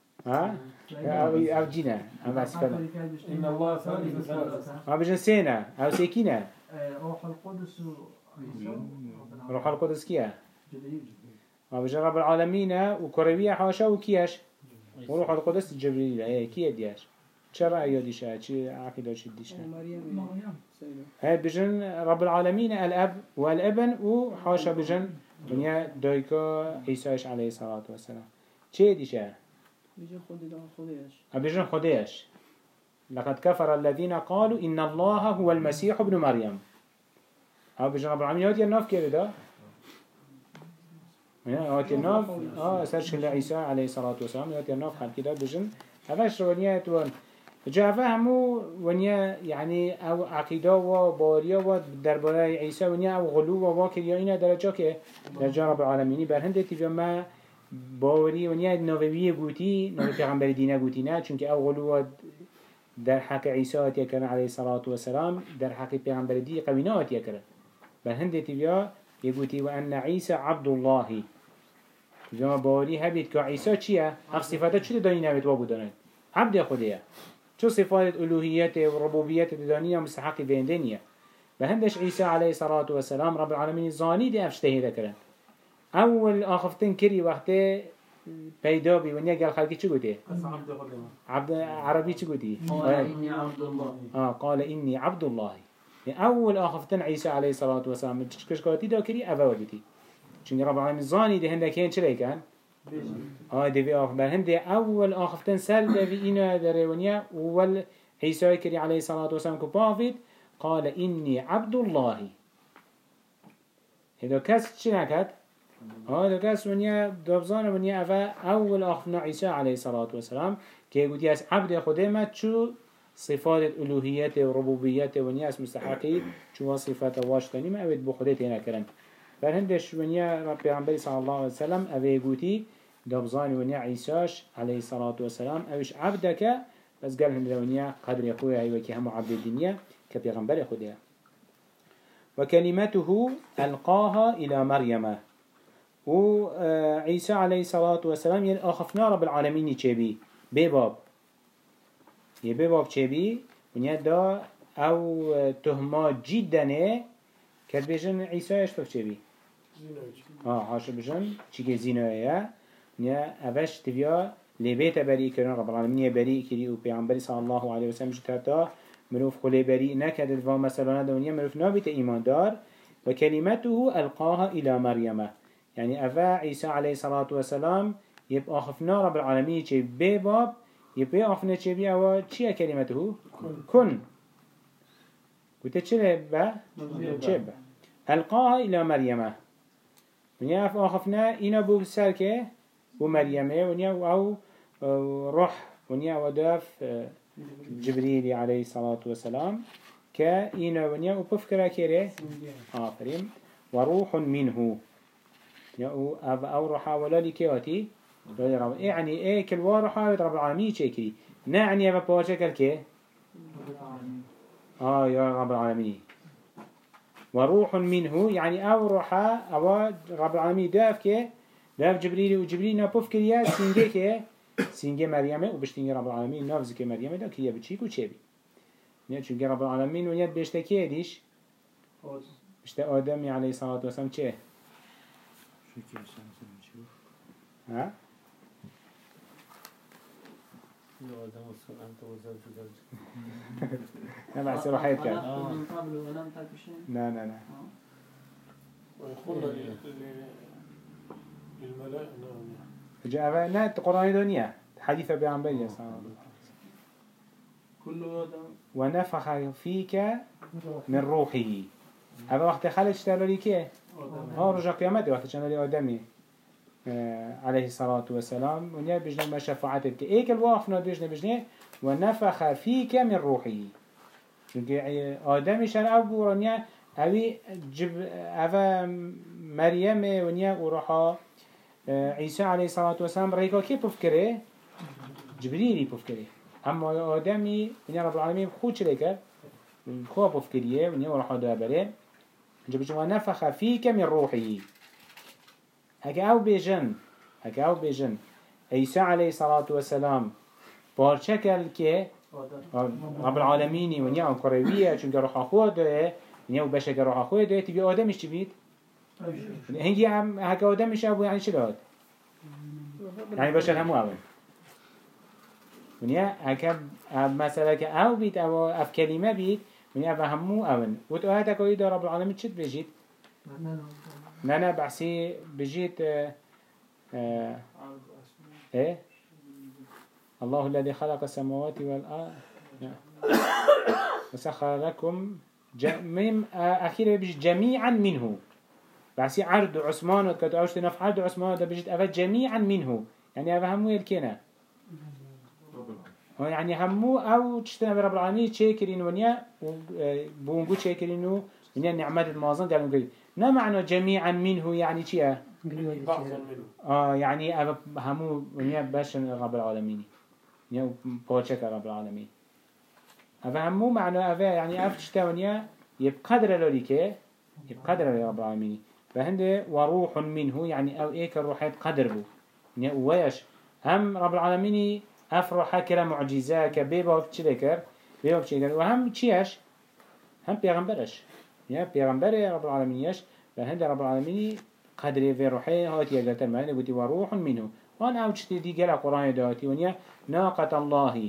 أو جينا أو أسفل إن الله ثالث ثلاثة ما بيجن سينا أو سيكينا روح القدس روح القدس كيا ما بيجن رب العالمين وكروية حاشا وكياش وروح القدس جبريل إيه كيا دياش شرع يديشها شيء عقيدة شيء ديشها هاد بيجن رب العالمين الأب والابن وحاشا بيجن ونيا دايكا عيسى عليه الصلاة والسلام شيء ديشها بيجن خديش لقد كفر الذين قالوا إن الله هو المسيح ابن مريم أو بيجن رب العالمين هاتي الناف كيف ده هاتي الناف سرش عيسى عليه الصلاة والسلام هاتي الناف خلق كده بيجن هفاش ونيا توان جاء فهموا ونيا يعني أو عقيدة وبارية ودربارة عيسى ونيا أو غلو وواكر يا درجة كه درجة رب العالمين برهند تفهم باوری ونیا نوویه گویی نوی پیغمبر دینه گویی نه چون که اولو در حق عیسی آتیه کرد علیه الصلاة والسلام در حق پیغمبر دی قوینه آتیه کرد بل هنده تبیا یگویی و ان عیسی عبد الله تبیا باوری هبید که عیسی چیه؟ حق صفاته چی دانی نبید و بودند عبد خودیه چو صفات الوهیت و ربوبیت دانی مستحق بیندنیه بل هندش عیسی علیه الصلاة والسلام رب العالمین زانی دی افشتهیده کرد أول آخفتن كري وقته پیدا بي ونيا قال خلقي چه قوتي؟ عبد عربي چه قوتي؟ قال إني عبد الله قال إني عبد الله يعني أول آخفتن عيسى عليه الصلاة والسلام كش قوتي دا كري أفا ودتي چونك رب العالمين زاني ده هنده كين چلي كان؟ ده في آخفتن هنده أول آخفتن سل ده في إنا داره ونيا وول عيسى كري عليه الصلاة والسلام كبافت قال إني عبد الله هذا كاس چه نكت؟ هذا كاس ونيا دبزان ونيا أفا أول أخفنا عيسى عليه الصلاة والسلام كي يقول ياس عبد خدمة شو صفات الألوهية وربوبية ونيا اس مستحقي شو صفات واشتاني ما أبد بخدتنا كرن فهندش ونيا ربي عمبي صلى الله عليه وسلم أبي يقولي دابزاني ونيا عيساش عليه الصلاة والسلام أوش عبدك بس قال هند ونيا قدر يقوي هاي وكي هم عبد الدنيا كبيغمبر خدها وكلمته ألقاها إلى مريم وعيسى عليه الصلاة والسلام أخفنا رب العالمين يتشبي بباب يبباب تشبي ونيا دا أو تهمات جدا كتبجن عيسى يشفف تشبي حاشا بجن چيكي زينوية نيا أفش تبيا لبيت بريء كرنا رب العالمين بريء كري وبيعنبري صلى الله عليه وسلم جتاتا مروف خلي بريء نكد الفا مثلا دونيا مروف نابت إيمان دار وكلمته ألقاها إلى مريم يعني أفا عيسى عليه الصلاة والسلام يبقى خفنا رب العالمين چه بباب يبقى خفنا چه بي أوا چيه كلمته كن قلت چه با ألقاها إلى مريم ونيا أخفنا إنا بو سركه بو مريمه ونيا أو روح ونيا وداف جبريل عليه الصلاة والسلام كإنا ونيا وبفكرة كيره آفرين وروح منه أو روحا ولا لكياتي يعني إيه كل وروحا رب العالمين شكري نعني أبا بوشكل كي يا رب العالمين وروح منه يعني أو روحا أو رب العالمين داف كي داف جبريل وجبريل نابوف كريا سينجي كي سينجي مريم وبشتينجي رب العالمين نافز كي مريم دا كريا بتشيك وشيبي نيت رب العالمين ونيت بيشتكي ديش بشتا آدم عليه الصلاة والسلام چه ها آدم وصل أنت وزوجك لا بس روحيت كان من قبل ولم تك شيء. لا ويقول للملائكة جاء نات قرآن دنيا حديث بيعنبري صلى الله عليه وسلم كل آدم ونفخ فيك من روحه هذا وقت خلج تلالي كيه رجع قيامته وقت كان لي آدمي عليه الصلاة والسلام ونيا بجنا ما شفاعتك إيك الواقفنا بجنا ونفخ فيك من روحه آدمي شان أبو ونيا أبي أبا مريم ونيا وروحا عيسى عليه الصلاة والسلام ريكا كي بفكره جبريل بفكره أما آدمي ونيا رب العالمين خود شريكه خود بفكره ونيا وروحا دابره جبجوا ونفخ فيك من روحه هكا أو بيجن عيسى عليه الصلاة والسلام بارشكل كي رب العالمين ونيا قروية چونك روح أخوه ده ونيا وبشك روح أخوه ده تبي آدمش تبيت هنجي هكا آدمش أبو يعني شلاد يعني بشر همو أول ونيا هكا مثلا كأو بيت أو أف كلمة بيت ونيا فهمو أول وتأهتك ويدا رب العالمين شد بيجيت نانا بحسي بجيت ايه الله الذي خلق السماوات والأرض وسخر لكم أخيرا بجيت جميعا منه بحسي عرض عثمان وكتو عوشت نف عرض عثمان ده بجيت أفا جميعا منه يعني أفا همو يلكينا يعني همو أو تشتنا برب العالمين تشيكرين ونيا بونقو تشيكرينو ونيا نعمات المازن قالوا نقول نا معنى جميعا منه يعني چيه؟ يعني همو ونيا باشن رب العالمين نيا بوشك رب العالمين همو معنى يعني تشتا ونيا يبقدر لوليك يبقدر رب العالمين فهند وروح منه يعني أو إيك الروحات قدر بو نيا ويش هم رب العالمين أفرح كلا معجزة كبيبا وفتشلكر بيبا وفتشلكر وهم چيش؟ هم بيغمبرش يا بيغمبر رب العالمين يش فهند رب العالمين قدر في روحه هاتي قالت المعنى قلت وروح منه وانا اوجت دي قال القرآن داتي ونيا ناقة الله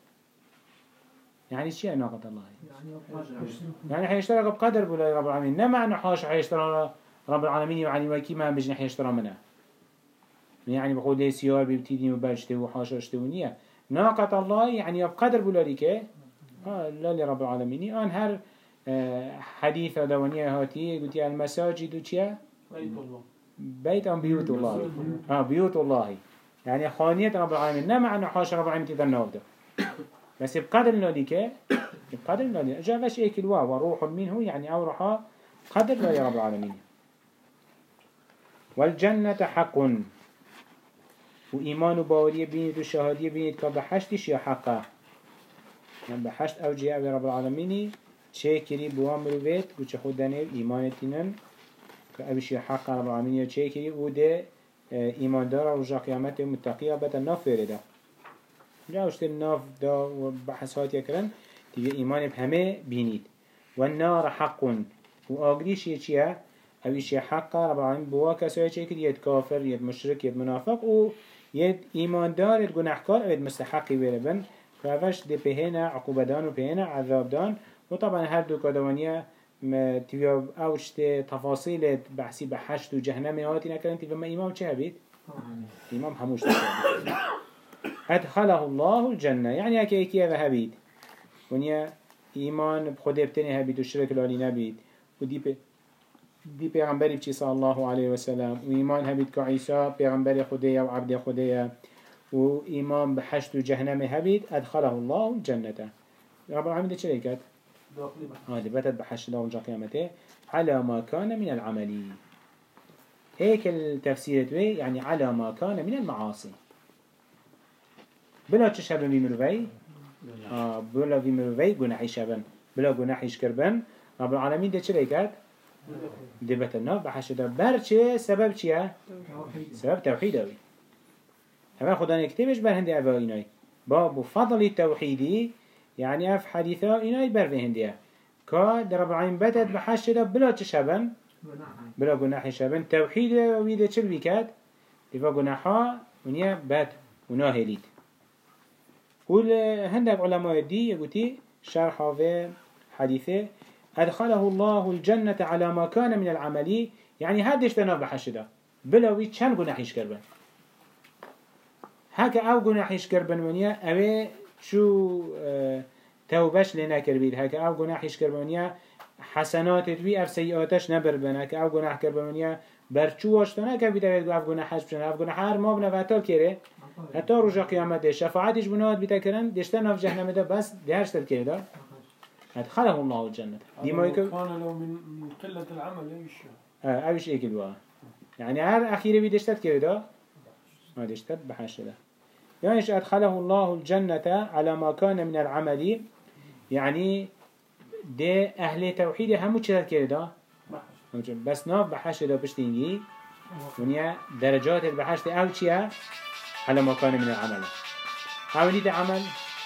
يعني شيء ناقة الله يعني حيشترك بقدر بلا رب العالمين نما انه حاش حيشترى رب العالمين يعني وكي ما بجنا حيشترى منه يعني بقول لي سيار بيبتدي مباشته وحاششته ونيا ناقة الله يعني بقدر بلا لك لا لرب العالمين ان هر حديث دوانية هاتي قلت المساجد وشيا بيت أم بيوت الله بيوت الله يعني خانية رب العالمين نما عنه حاش رب العالمين تذنوه ده بس بقدر لذلك بقدر لذلك جاءش ايك الوا وروح منه يعني او روحا قدر لذلك رب العالمين والجنة حق وإيمان وباورية بينت وشهادية بينت كبحشتش يا حقا من بحشت أو جاء رب العالمين چه كري بوامر بيت وچه خود دانه إيمانتينن كأبش يا حقا رب العالمين چه كري وده إيمان دار ورجع قيامته متقية بتا ناف فرده جا اشتر ناف دا وبحثات يكرن تبقى إيمان بهمه بينيد والنار حق وآقريش يتشيه أبيش حقا رب العالمين بواكا سوية شكل يد كافر يد مشرك يد منافق و يد إيمان دار يد گناحكار يد مستحقي بيربن فأفش دي بهنا عقوبة دان و بهنا عذاب دان وطبعا هر دو كدوانية تبيا اوشت تفاصيل بحثي بحشت و جهنم هاتي نكرن تبيا ما إمام چه هبيت؟ إمام هموش تبيا أدخله الله الجنة يعني هكي ايكي هذا هبيت ونيا إيمان بخده بتني هبيت و شرك لالي نبيت دي پیغمبری بچی صلی الله علیه و سلم و ایمان هبید که عیسی پیغمبر خدایه و عبد خدایه و ایمان به حشت و جهنم هبید ادخله الله الجنة رب العالمین ده چه کرد؟ ده بتد به حشت الله ونجا قیامته على ما كان من العملي هيك التفسير توي يعني على ما كان من المعاصي بلا تشهبن بمروي بلا بمروي جناحي شبن بلا جناحيش كربن رب العالمين ده چه کرد؟ دبت الناف بحشده برچه سبب چیه؟ سبب توحید اوی اما خدا نكتبش بر هنده اوه اینای باب فضل توحیدی يعني اف حديثا اینای بر هنده که در رب العالمین بتد بحشده بلا چه شبن؟ بلا گناح شبن توحید اوی ده چل بکد؟ دفا گناحا ونیا بد وناهلید قول هندك علماء دي يقولي شرح هذا حديثه أدخله الله الجنة على ما كان من العمل يعني هادش تناف بحشده بلاوي چند گناحيش كربن هكا او گناحيش كربن ونيا اوه شو توبش لنا كربيد هكا او گناحيش كربن ونيا حسنات دوي اف سيئاتش نبربن هكا او گناح كربن ونيا برچو واشتنا كبيد او گناحش بشن او گناح هر ما بنا واتال كره حتى رجا قيامت ده شفاعتش بنات بتكرن دشتن في جهنم ده بس دهش تل ده أدخله الله الجنة دي ما يكون كان لو من قلة العمل ايش أيش إيه كدوا يعني هر أخيرا بيدشتت كده ما دشتت بحش ده يعني إيش أدخله الله الجنة على ما كان من العمل يعني ده أهل توحيد همو شتت كده بس ناف بحش ده بشتينجي ونيا درجات البحش ده أو شيء على ما كان من العمل أولي ده عمل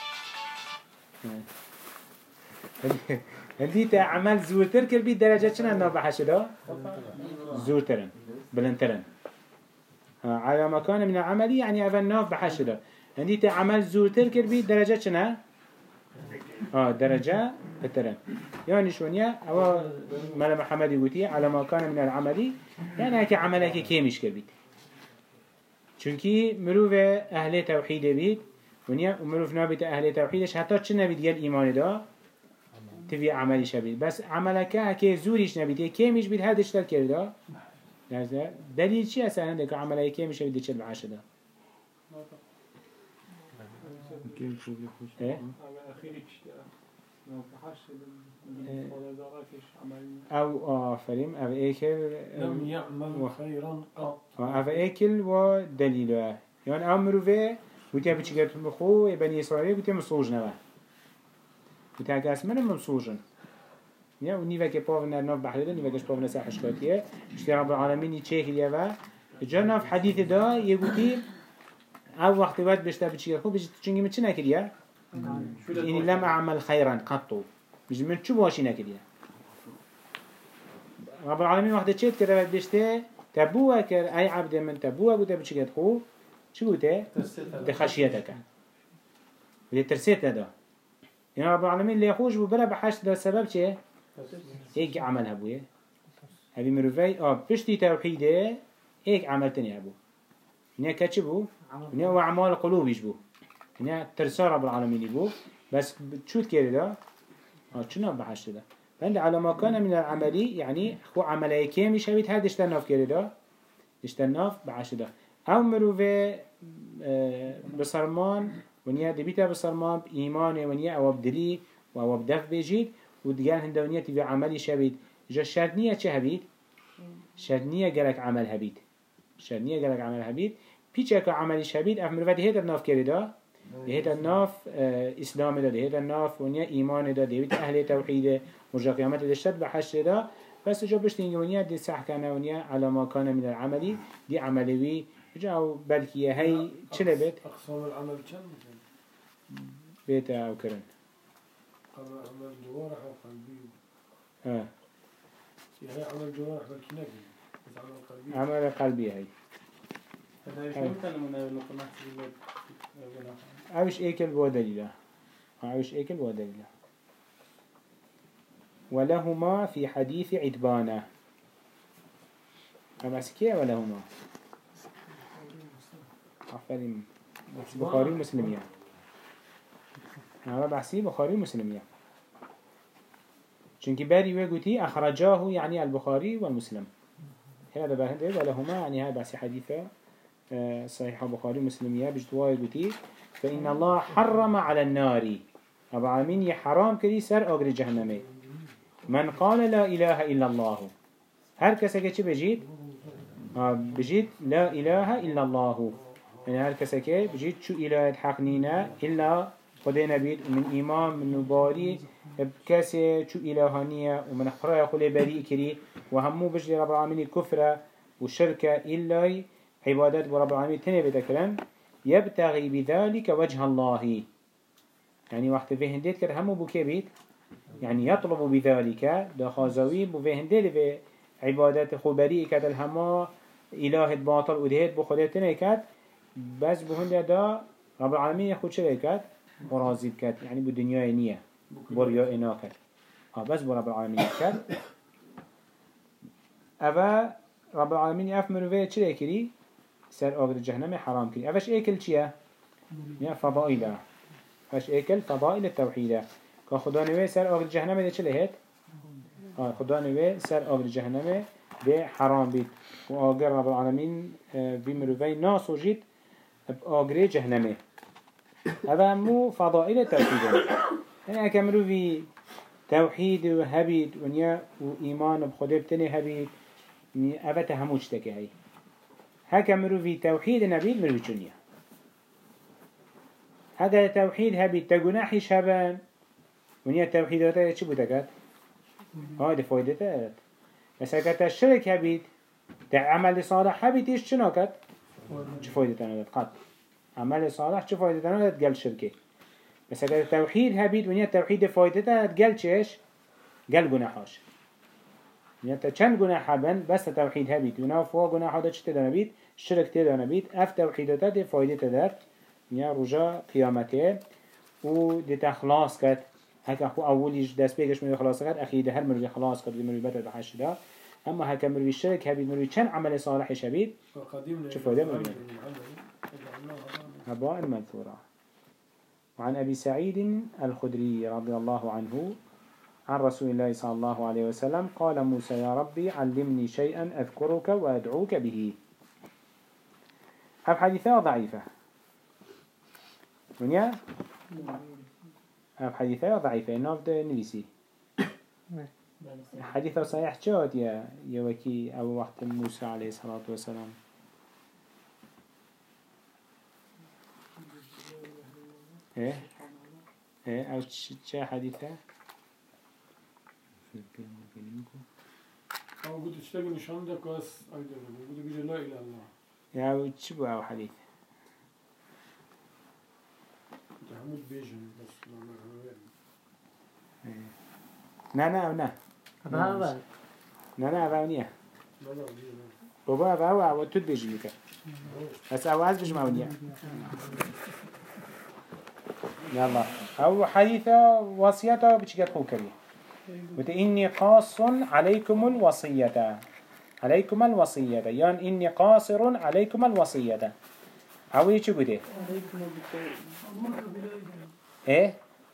هندي تعمل زورتر كربي درجة شنو ناف بحش ده زورترن بلنترن على ما كان من العمل يعني أفن ناف بحش ده هندي تعمل زورتر كربي درجة شنو درجة بترن يعني شونيا أو مال محمد يقولي على ما كان من العمل يعني هكي عملك كيمش كربي چونكي مروف أهل توحيد بيت ونيا ومروف نابت أهل توحيدش حتى چه نبيت يال إيمان ده تبي عملي شبيت بس عملك هكي زوريش نبيت كيمش بيت هادش تل كرده دليل شيء أصلا عندك عملك كيمش بيت تشل بعشرة ده إيه أو فريم أو إيكل لم يعمل خيرا قط أو إيكل ودليله يعني أمره في وتيا بتشجعت مخو بني إسرائيل وتيا مصوج نوا وتيا كاس من مصوجن يا ونيفا كبافنا نوف بحرده نيفا كش بافنا ساحش كاتيه اشترى رب العالمين يشيك اليابا جانا في حديث ده يقولي أو وقت بعد بيشتا بتشجع خو بيجي تشجع من شنا كريا إني لم أعمل خيرا قط بيجي من شو باشينا كريا رب العالمين وقت تشيت كده بيشتا تبوه كر أي عبد من تبوه قلت بتشجع خو شو قلت تخشيتك ودي ترسيت ده يعني رب العالمين اللي يخوش ببلا بحشت ده السبب شيء هيك عملها بويه هبي مروفي بشتي توحيده هيك عملتني أبو هنا كتشبو هنا وأعمال قلوبيش بو هنا ترسى رب العالمين بو بس شو تكير ده شنو بحشت ده فعند على ما كان من العملي يعني هو عملية كامي شبيت هاد اشتناف كير ده اشتناف بحشت ده او مروفي بصرمان ونيا دبيتا بصرمان بإيمان ونيا او بدلي او بدف بيجيد ودقال هندونية تبي عملي شبيت جا شرطنية چه هبيت؟ شرطنية قالك عمل هبيت شرطنية قالك عمل هبيت پیچه که عملیش هبید اف مروفت هیت الناف کرده هيت الناف إسلام ده هيت الناف ونيا إيمان ده هيت أهل توحيد ورجع قيامته دشت بحشر ده بس جو بشتين ونيا دي صح كان ونيا على ما كان من العملي دي عملي جاو بلكي هي شنو بيت أقسام العمل كم بيت أو كرن عمل جوارح وقلبي آه يعني عمل جوارح بالكنبي بس عمل قلبي عمل قلبي هاي هذا شو مثلا من نقطة عاوش ايكل بو دليله عاوش ايكل بو دليله ولهما في حديث عتبانة أما سكيه ولهما أفرين بخاري مسلمية أنا بحسي بخاري مسلمية چونك باري وقتي أخرجاه يعني البخاري والمسلم هذا بهند ولهما يعني هذا بحسي حديثة صحيح بخاري مسلمية بجدواي قتي فإن الله حرم على النار أبو عامين حرام كري سر أجر جهنمي من قال لا إله إلا الله هر كسا كي بجيت بجيت لا إله إلا الله يعني هر كسا كي بجيت شو إله حقنينا إلا خدينا بيت من إمام من نباري بكسي شو إلهانية ومن أخرى يقول بريء كري وهمو بجري رب العالمين كفرة وشركة إلا عبادات رب العالمين تنبي ذكرن يبتغي بذلك وجه الله يعني وقت في هنديت كر همو بكي بيت يعني يطلب بذلك دخازوي بفي هنديت في عبادات خبري كد الهما إله باطل ودهيت بخدتنا كد بس بهند دا رب العالمين يخد شركات ورازيد كد يعني بالدنيا نية بريا إنا كد بس برب العالمين كد أفا رب العالمين يفمر في شركري سر آغر جهنم حرام كري أفش ايكل چيه؟ يعني فضائله أفش ايكل فضائل التوحيده كخدا نوي سر آغر جهنم ده چه لهت؟ خدا نوي سر آغر جهنم ده حرام بيت وآغر رب العالمين بمروفي ناس وجيت بآغر جهنم هذا مو فضائل التوحيده يعني اكملو في توحيد وهبيت ونيا وإيمان بخدا بتني هبيت أفا تهموش تكي هاي هكا مروفي توحيد نبيل مروفي چونيا هذا توحيد هبي تجناحي شبان ونيا التوحيد هذا شو بتكات هذا فايدته بس هكا الشرك هبي تعمل صالح هبي تيش شنو كات شو فايدته أنا قط عمل صالح شو فايدته أنا تقل شركه بس هكا التوحيد هبي ونيا التوحيد فايدته تقل شيش قل جناحاش يعني چند گناه بن بس توحید هبید و فوا گناه هذا چه تدانه بید شرک تدانه بید اف توحیدات ده فایده تدار يعني رجاء قیامته و ده تخلاص کد هک اخو اولیش دست بگش مروی خلاص کد اخی ده هر مروی خلاص کد مروی بتر بحش ده اما هک مروی شرک هبید مروی چند عمل صالحش هبید چه فایده مروی هباء المنثورة. وعن أبي سعيد الخدري رضي الله عنه عن رسول الله صلى الله عليه وسلم قال موسى يا ربي علمني شيئا أذكرك وأدعوك به. هذا حديثة ضعيفة ونيا هذا حديثة ضعيفة نافد نفسي حديثة صحيح جاد يا وكي أو وقت موسى عليه الصلاة والسلام إيه أو شيء حديثة أو قلت اشتغل نشان ده كاس أيضا قلت بيجي لا إله إلا الله يا وتشبه أو حديث حمود بيجن بس نا نا نا نا نا أبونية بابا أبوا أو تود بيجيك بس أول بيجي مونية يلا أو حديثة وصيته بتشجع خوكري وإني قاص عليكم الوصية عليكم الوصية يعني إني قاصر عليكم الوصية عوي شو بده إيه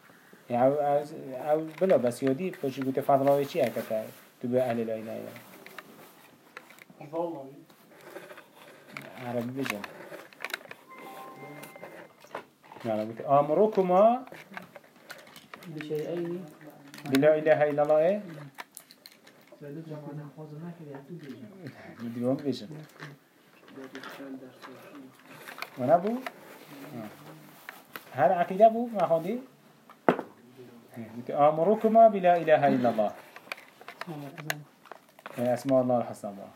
أو بلا بس يودي بس يقول تفضل شيء هكذا تبي أهل العيلة عربي بيجن أمركما بشيئين بلا إله إلا الله إيه بديهم بيجن ونبو هل عقيدة بو ما خاندي آمركما بلا إله إلا الله اسماء الله الحسنى الله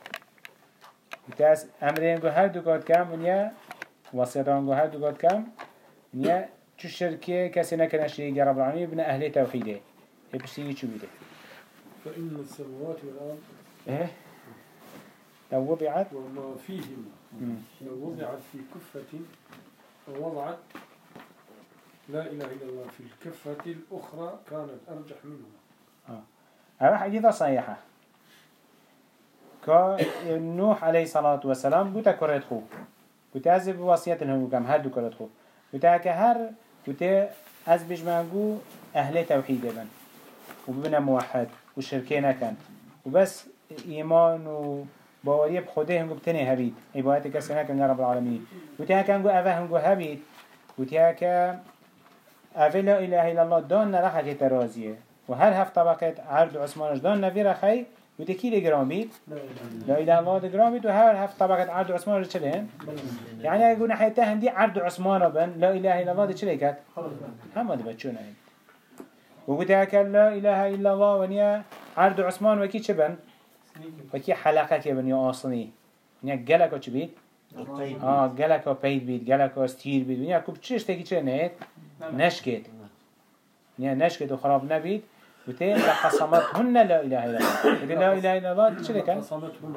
بتاس أمرين جو هر دو قد كم ونيا وصيتان جو هر دو قد كم ونيا شو شركة كسينا كنا شريك رب العالمين ابن أهل توحيده يبشتيني شو بيده فإن السماوات والأرض إيه لو وضعت وما فيهما لو وضعت في كفة ووضعت لا إله إلا الله في الكفة الأخرى كانت أرجح منهما. هذا حديثة صحيحة كنوح عليه الصلاة والسلام بوتا كرت خو بوتا عزب وصية لهم كم هر دو كرت خو بوتا كهر بوتا عزبش مانجو أهل توحيد بن وبنا موحد والشركين كان وبس إيمان وباوريه بخده هنگو بتنه هبيد عبادتك السنة كان رب العالمين بوتا كانجو أفا هنگو هبيد بوتا كا أفا لا إله إلا الله دون نرخك ترازيه وهر هفت طبقات عرض عثمانش دون نفي رخي وده كي لجرام بيت لا إله إلا الله لجرام بيت وهر هفت طبقات عرض عثمانش چلين يعني يقولون حياتها هندي عرض عثمان بن لا إله إلا الله ده چليكت هم ده بتشون هند وقتها كان لا إله إلا الله ونيا عرض عثمان وكي چبن وكي حلقة كبن يا أصلي ونيا جلك وش بيت جلك وبيت بيت جلك وستير بيت ونيا كوب چش تكي چه نهت نشكت ونيا نشكت وخراب نبيت وتين لقسمتهن لا إله إلا الله وتين لا إله إلا الله شو كان؟ لقسمتهن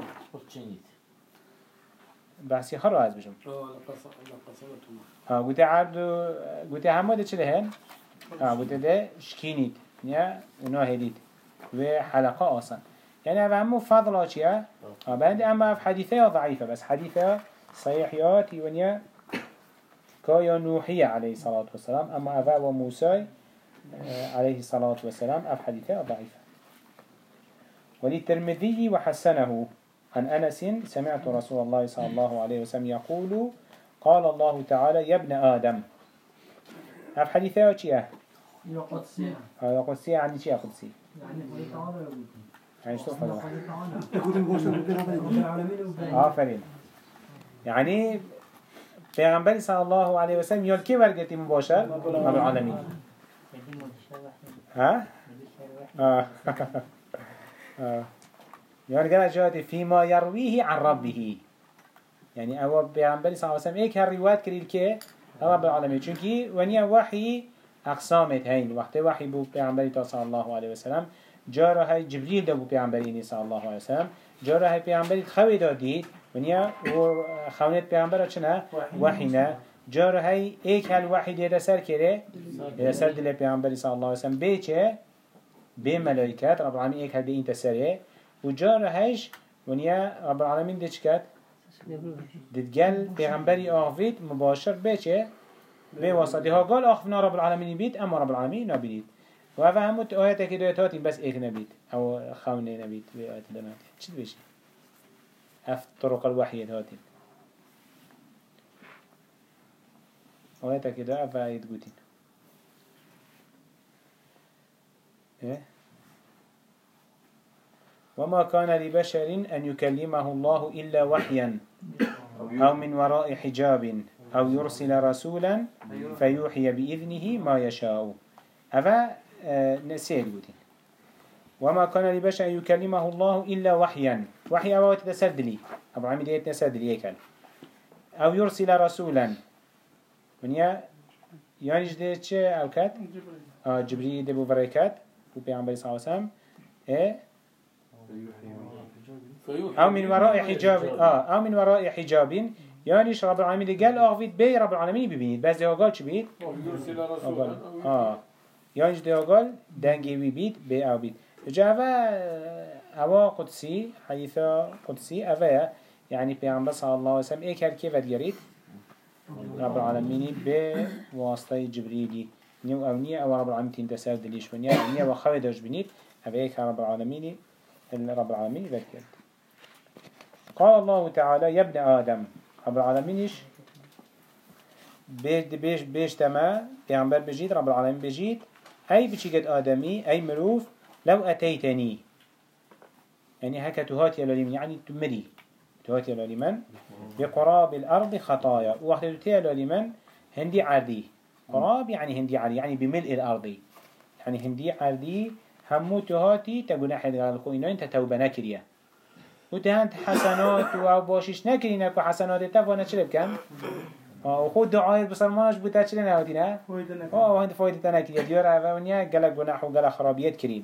بحثي خروا عز بجم لقسمتهن وتين عبدو وتين همه شو لهن؟ وتين ده شكينيت نيا وناهديت وحلقة أصلا يعني هذا همه فضل أشياء بعد أما في حديثة ضعيفة بس حديثة صحيحات ونيا كايا نوحية عليه الصلاة والسلام أما أبا وموسى عليه الصلاة والسلام أف حديثة ضعيفة وللترمذي وحسنه عن أنس سمعت رسول الله صلى الله عليه وسلم يقول قال الله تعالى يا ابن آدم أف حديثة وشيء قدسية قدسية يعني شيء قدسي يعني شو فضل آفرين يعني پیغمبر صلى الله عليه وسلم يقول كي ورقتي مباشر رب العالمين ها؟ يعني قال جاءت فيما يرويه عن ربه يعني أول پیغمبر صلى الله عليه وسلم ايك هالروايات كريل كي رب العالمين چونكي ونيا وحي أقسامت هين وقت وحي بو پیغمبر صلى الله عليه وسلم جاره هاي جبريل ده بو پیغمبرين صلى الله عليه وسلم جاره هاي پیغمبر خوي دادید ونیا و خونت پیامبر چنه وحینا جار هی ایک هل وحی دیده سر کره دیده سر دل پیامبری صلی الله علیه وسلم به چه به ملائکت رب العالمین ایک هل دی این تسره و جار هیش ونیا رب العالمین دی چکت دیدگل پیامبری آخوید مباشر به چه به واسطه ها قال آخونا رب العالمین بید اما رب العالمین نبید و هذا همون آیت که دویتاتی بس ایک نبید او خونه نبید به آیت دمات چی بشه أف طرق الوحي هاتين وهذا كده أفايد قوتين إيه؟ وما كان لبشر أن يكلمه الله إلا وحيا أو من وراء حجاب أو يرسل رسولا فيوحي بإذنه ما يشاء أفا نسير قوتين وما كان لبشر أن يكلمه الله إلا وحيا وحي أبوات تسدلي أبو عمي ديت تسدلي يكال أو يرسل رسولا من يعني جديد شيء أو كات جبريل دبو بركات وبيعمل صلى الله عليه وسلم أو من وراء حجاب أو من وراء حجاب يعني رب العالمين قال أغفيت بي رب العالمين ببينيد بس ده قال شو بيت يرسل رسولا يعني جديد قال دنجي بيت بي أو بيت جاء أوا قدسي حديثا قدسي أفا يعني بيعنبه صلى الله عليه وسلم إيه كيف تجريد رب العالمين بواسطة جبريلي نيو أو نيا أو رب العالمين تنتسر دليش ونيا نيا وخوي داش بنيت أفا إيه رب العالمين ذكرت قال الله تعالى يا ابن آدم رب العالمينش بيش تما بيعنبه بجيت رب العالمين بجيت أي بشيكت آدمي أي مروف لو أتيتني يعني هكا تهاتي لليم يعني تمري تهاتي لمن بقراب الأرض خطايا وقت تهاتي لمن هندي عردي قراب يعني هندي عردي يعني بملء الأرض يعني هندي عردي همو تهاتي تقول أحد الخوينين تتوبة نكريا وتهانت حسنات و باشش نكرينك وحسنات تفوانا چلب كم وخود دعاية بصرمانش بوتا چلن هاتينا وهند فايدة نكريا ديار عفونيا قلق جناح وقلق خرابيات كريم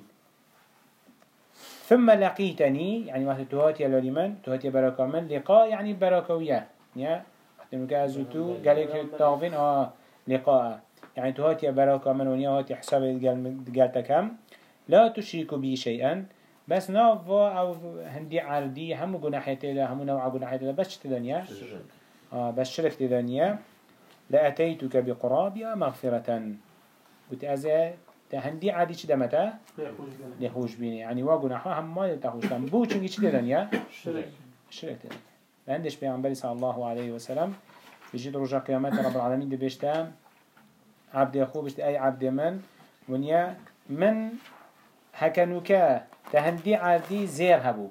ثم لقيتني يعني وقت تهاتي لمن تهاتي بركة من لقاء يعني بركوية يعني وقت نكازوتو قالك تاغفين لقاء يعني تهاتي بركة من ونيا هاتي حساب قالتكم لا تشركوا بي شيئا بس نافا او هندي عردي همو جناحيتي لا همو نوع جناحيتي لا بس تدنيا بس شرك تدنيا لأتيتك بقرابها مغفرة وتأذى هندي عادي چه دمتا لخوش بيني يعني واجناحها هم ما يتخوش كم بو چونكي چه تدنيا شرك تدنيا عندش بيعنبري صلى الله عليه وسلم بيجي رجع قيامات رب العالمين دي بيشتام عبد يخو بيشت أي عبد من من هكنوكا تهندي عادي زير هبو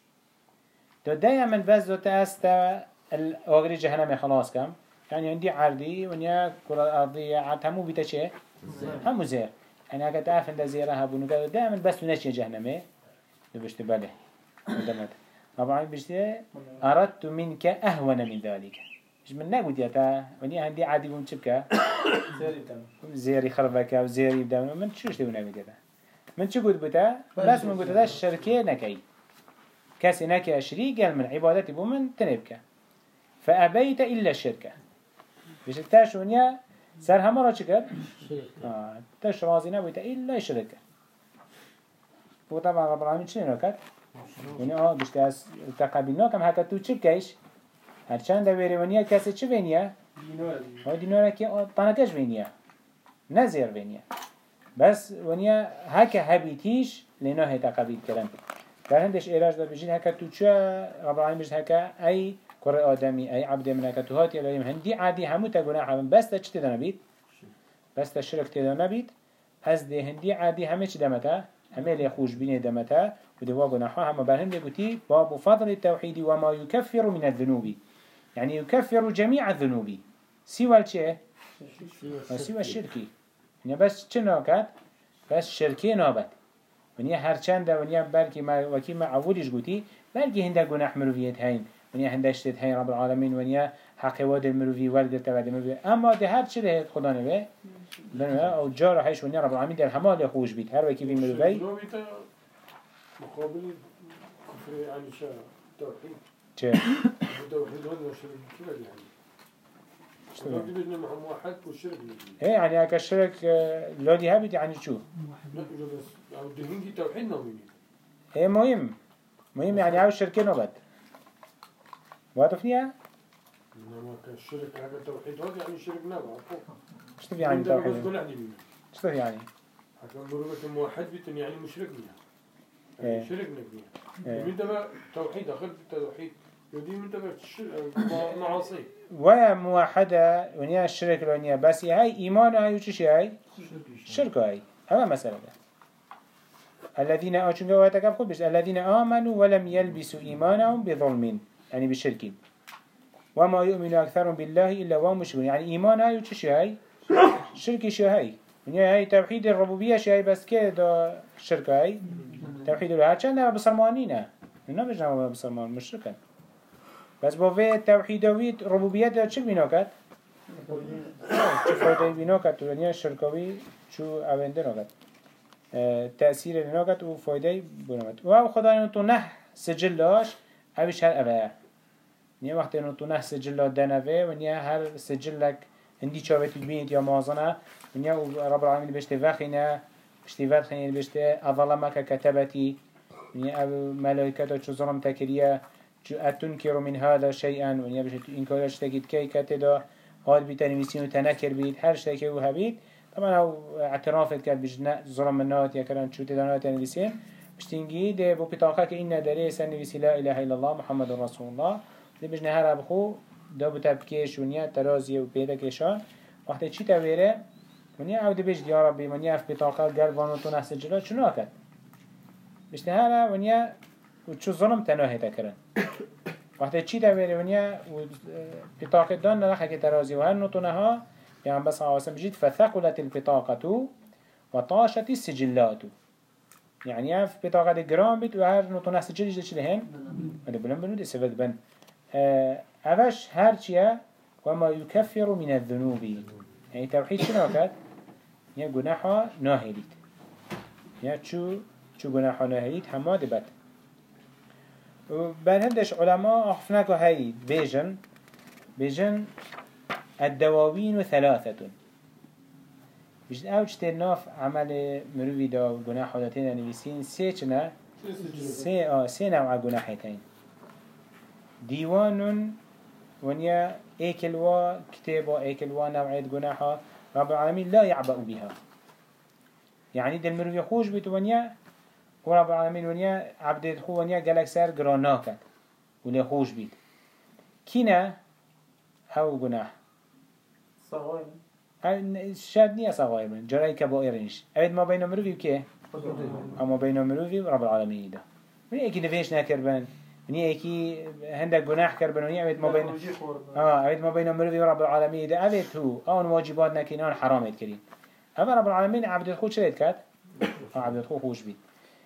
تو دايما بس دو تأستا الأغري جهنم خلاص كم يعني عندي عردي ونيا كرة الأرضية عاد همو بيتا چه همو زير يعني هكا تعرف عند زيرة هبو نوكا دايما بس نشي جهنمي دو بشت باله طبعا بشت أردت منك أهون من ذلك مش من نقول يا ونيا عندي عادي بمشبكة زيري خربكة وزيري بدأ من شوش تقول نقول يا من شو قلت بتا بس من قلت ده الشركة نكاي كاسي نكاي شريك قال من عبادتي بومن تنبكه فأبيت إلا الشركة بيش تاشونيا سر همارا چكر تاش رازي نبيت إلا الشركة وطبعا رب العالمين چنين وكت ونيا بيش تاس تقابلنا كم حتى تو چبكيش هرچند دويري ونيا كاسي چه وينيا دينارا كي طانكش وينيا نزير وينيا بس ونيا هكا هبيتيش لنا هي تقابل كلام در هندش إيراج دا بيجين هكا تو چه رب العالمين بيش هكا أي كره آدمي أي عبد منك تهاتي عليهم هندي عادي همو تجناح هم بس تشت تدا نبيت بس تشرك تدا نبيت از ده هندي عادي همه چه دمته همه اللي خوش بينه دمته ودوا جناحها هم برهم لقتي باب فضل التوحيد وما يكفر من الذنوب يعني يكفر جميع الذنوب سوى الشيء سوى الشركي يعني بس چناكت بس شركي نابت ونيا هر چند ونيا بلكي ما وكي ما عودش قتي بلكي هندا جناح مروفيت هين ونيا هندش تد هين رب العالمين ونيا حق واد المروفي والد تبعد المروفي أما ده هر شيء ده خدا نبي لأنه أو جار حيش ونيا رب العالمين ده الحمال يخوش بيت هر وكي في المروفي مقابل كفر يعني شا توحيد شا توحيد هذا شرك كذا يعني ما بدنا مع واحد والشرك إيه يعني هكا الشرك لودي هبت يعني شو لا بس أو دهين توحيد نامين إيه مهم يعني عاوز شركة نبات واتفنيها إنما كالشرك هذا توحيد هذا يعني شرك نابع ايش تبي يعني توحيد ايش تبي يعني حكم مربة موحد بيتن يعني مشرك بيها إيه. شرك بيها من دبا توحيد أخذ توحيد يدي من دبا معاصي ويا موحدة ونيا الشرك ونيا بس هاي إيمان هاي وشيش هاي شرك هاي هذا مسألة الذين الذين آمنوا ولم يلبسوا إيمانهم بظلم يعني بالشرك وما يؤمن أكثرهم بالله إلا وهم مشركون يعني إيمان هاي وشيش هاي شرك شو هاي ونيا هاي توحيد الربوبية شو هاي بس كده الشرك هاي توحيد الوهاد كان بصرمانينا نبجنا بصرمان مشركا بس بوفي توحيدوي ربوبية ده شو بيناكت شو فايدة بيناكت ونيا الشركوي شو أبندر ناكت تأثير بيناكت وفايدة بيناكت وهو خدانا نطنه سجلاش أبيش هر أبايا نيا وقت نطنه سجلات دنوه ونيا هر سجلك عندي شافت بينت يا مازنا ونيا رب العالمين بيشتفخنا بيشتفخنا بيشت أظلمك كتبتي ونيا ملائكته شو ظلم تكريه أتنكر من هذا شيئا ونيا بيشت إنكارش تجد كي كتدا هاد بتنميسين وتنكر بيت هر شيء كي وهبيت طبعا هو اعترافت كان بجنا ظلم النات يا كلام شو تدانات تنميسين بشتنجي ده بطاقة إن دريس النبي لا إله إلا الله محمد رسول الله ده بجنا هر أبخو ده بتبكيش ونيا ترازي وبيدا كيشان وقت چی تبیره ونیا عود بيج يا ربي ونیا في بطاقة قلبان وتو نحس الجلال شنو أكد بيشتهانا ونیا وشو ظلم تناهي تكرن وقتی چی دویره ونیا و بطاقه دان نرخه که ترازی و هر نطنها يعني بس عاصم جيت فثقلت البطاقة وطاشت السجلات يعني في بطاقة جرام بيت وهر نطنها سجل جديد شلهن هذا بلن بنود استفاد بن أفش هرشيا وما يكفر من الذنوب يعني توحيد شنو كات يعني جناحه ناهليت يعني شو جناحه ناهليت حماد بات وبنهدش علماء أخفناك هاي بيجن الدواوين ثلاثة بجد اوج تناف عمل مروي دا جناح حالتين نويسين سيچنا سي نوع جناحتين ديوان ونيا ايكلوا كتابة ايكلوا نوعية جناحة رب العالمين لا يعبأ بها يعني دل مروي خوش بيت ونيا ورب العالمين ونيا عبد خو ونيا قالك سار جراناكت ولا خوش بيت كينا او جناح صغير شاد نية صغير من جراي كبائرنش أبد ما بين مروفي وكيه أما بين مروفي ورب العالمين ده من يكي نفيش نكربن من يكي هندك جناح كربن وني أبد ما بين أبد ما بين مروفي ورب العالمين ده أبد هو واجبات نكين أون حرام يتكرين أما رب العالمين عبد الخو شريت كات عبد الخو خوش بيت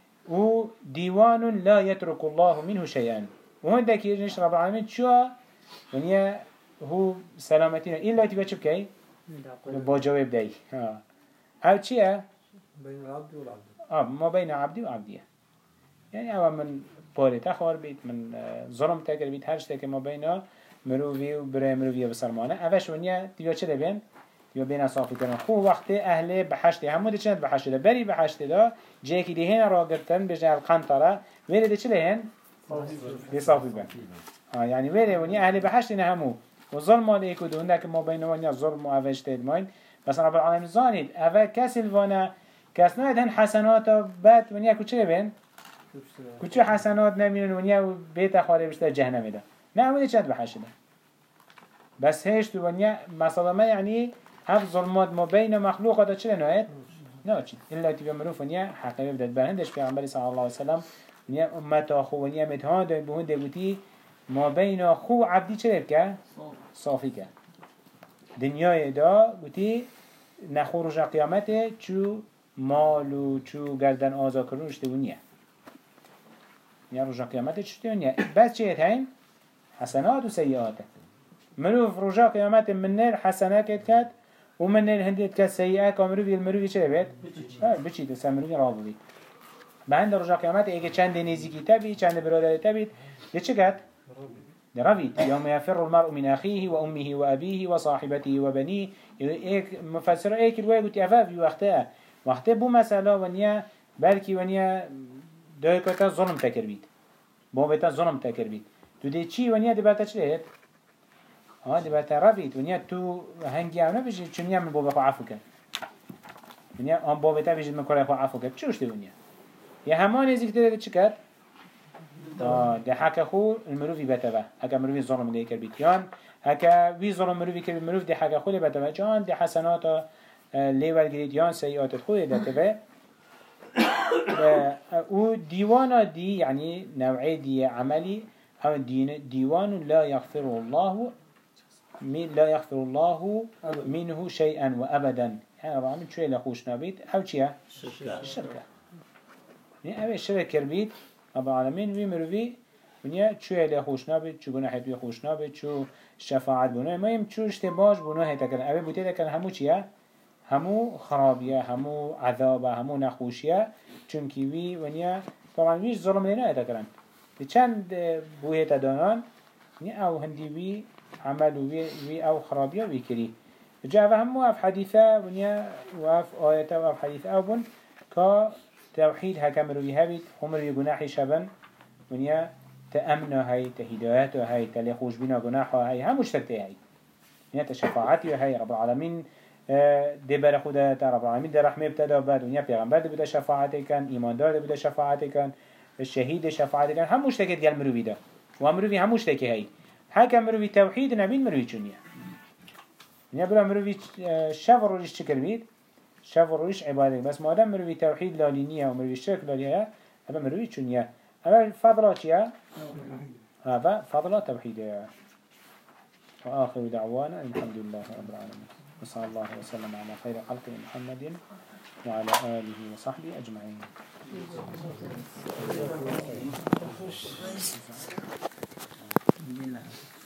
وديوان لا يترك الله منه شيئا وهندك يجنش رب العالمين شو ونيا هو سلامتنا إلا تبى شبكي با جواب داي او چيه بين العبد والعبد ما بين عبدي وعبديه يعني او من بوري تخور بيت من ظلم تاكر بيت هرش تاكر ما بين مروفي وبرای مروفي بسرمانه اوش ونیا تبا چه بين تبا بين صافي كنا خو وقت اهل بحشت همو دي چند بحشت دا بري بحشت دا جيكي دي هنا را گرتن بجنه القنطره ويري دي چه لهن دي صافي بين يعني ويري ونیا اهل بحشت همو وظلم عليك ودونك ما بين ونيا ظلم وعفش تدمين بس رب العالمين زانيد أفا كسلوانا كسنايد هن حسنات بات ونيا كوچه بين كوچه حسنات نمين ونيا بيت خاري بشتا جهنم ده نه ودي چند بحش ده بس هيش تو ونيا مثلا ما يعني هف ظلمات ما بين مخلوقات چه نهايت ناچي إلا تبا مروف ونيا حقيقة بدأت بهندش في عمبالي صلى الله عليه وسلم ونيا أمتا خو ونيا مدهان دين بهون دي ما بين خو عبدي چه بكا صافي كا دنیای دا گوتی نخور رجا قیامته چو مالو چو گردن آزا کرون اشتونیه یا رجا قیامته اشتونیه بس چه هين حسنات و سیئات مروف رجا قیامته من نر حسنات کد و من نر هندید کد سیئات که مروفی چه بید؟ بچید دسته مروفی رابو بید به هند رجا قیامته اگه چند نزیکی تبید چند برادر تبید ده چه کد؟ درافيت يوم يفر المرء من أخيه وأمه وأبيه وصاحبته وبنيه مفسر إيه كل واحد يتفاف وقتها بو مسألة ونيا بلكي ونيا دايكتا ظلم تكربيت بوبتا ظلم تكربيت تو دي چي ونيا دي باتا چليت دي باتا رافيت ونيا تو هنگي عونا بيجي چونيا من بوبا خو عفو كن ونيا بوبتا بيجي من كورا خو عفو كن چوش دي ونيا يا همان يزيك تده چكت ده حكا خو المروفي بتبه هكا مروفي ظلم ليه كربيت يان هكا وي ظلم مروفي كربيت مروف ده حكا خو بتبه جان ده حسنات ليه والجريد يان سيئات خو بتبه و ديوانا دي يعني نوعي دي عملي او ديوان لا يغفر الله منه شيئا وابدا يعني ربما من شوية لخوش نابيت او چيا الشركة يعني او الشركة كربيت رب العالمين وی مروی ونیا چوی لی خوش نبید چو گناهی توی خوش نبید چو شفاعت بونه ما یم چو اشتباش بونه تکن اوه بوده تکن همو چیه همو خرابیه همو عذابه همو نخوشیه چونکی وی ونیا طبعا ویش ظلم لینا تکن چند بوه تدانان نیا او هندی وی عمل وی او خرابیه وی کری جا همو اف حدیثه ونیا و اف آیته و اف حدیثه او بون که توحيد هكا مروي هبيت همروي جناحي شبن ونيا تأمنه هاي تهدايته هاي تليخوش بنا جناحه هاي هم مشتكتي هاي ونيا تشفاعتي هاي رب العالمين دي برخوده رب العالمين ده رحمه ابتدا بعد ونيا پیغمبر ده بده شفاعتي كان ايماندار ده بده شفاعتي كان الشهيد شفاعتي كان هم مشتكت قال مروي ده ومروي هم مشتكي هاي هكا مروي توحيد نبين مروي چونيا ونيا بلا مروي شفر وليش چكر بيت شاف رويش عبادة بس ما دام مروي توحيد لالينية ومروي الشرك لاليها هذا مروي چونيا هذا فضلات يا هذا فضل توحيده. وآخر دعوانا الحمد لله رب العالمين، وصلى الله وسلم على خير خلقه محمد وعلى آله وصحبه أجمعين.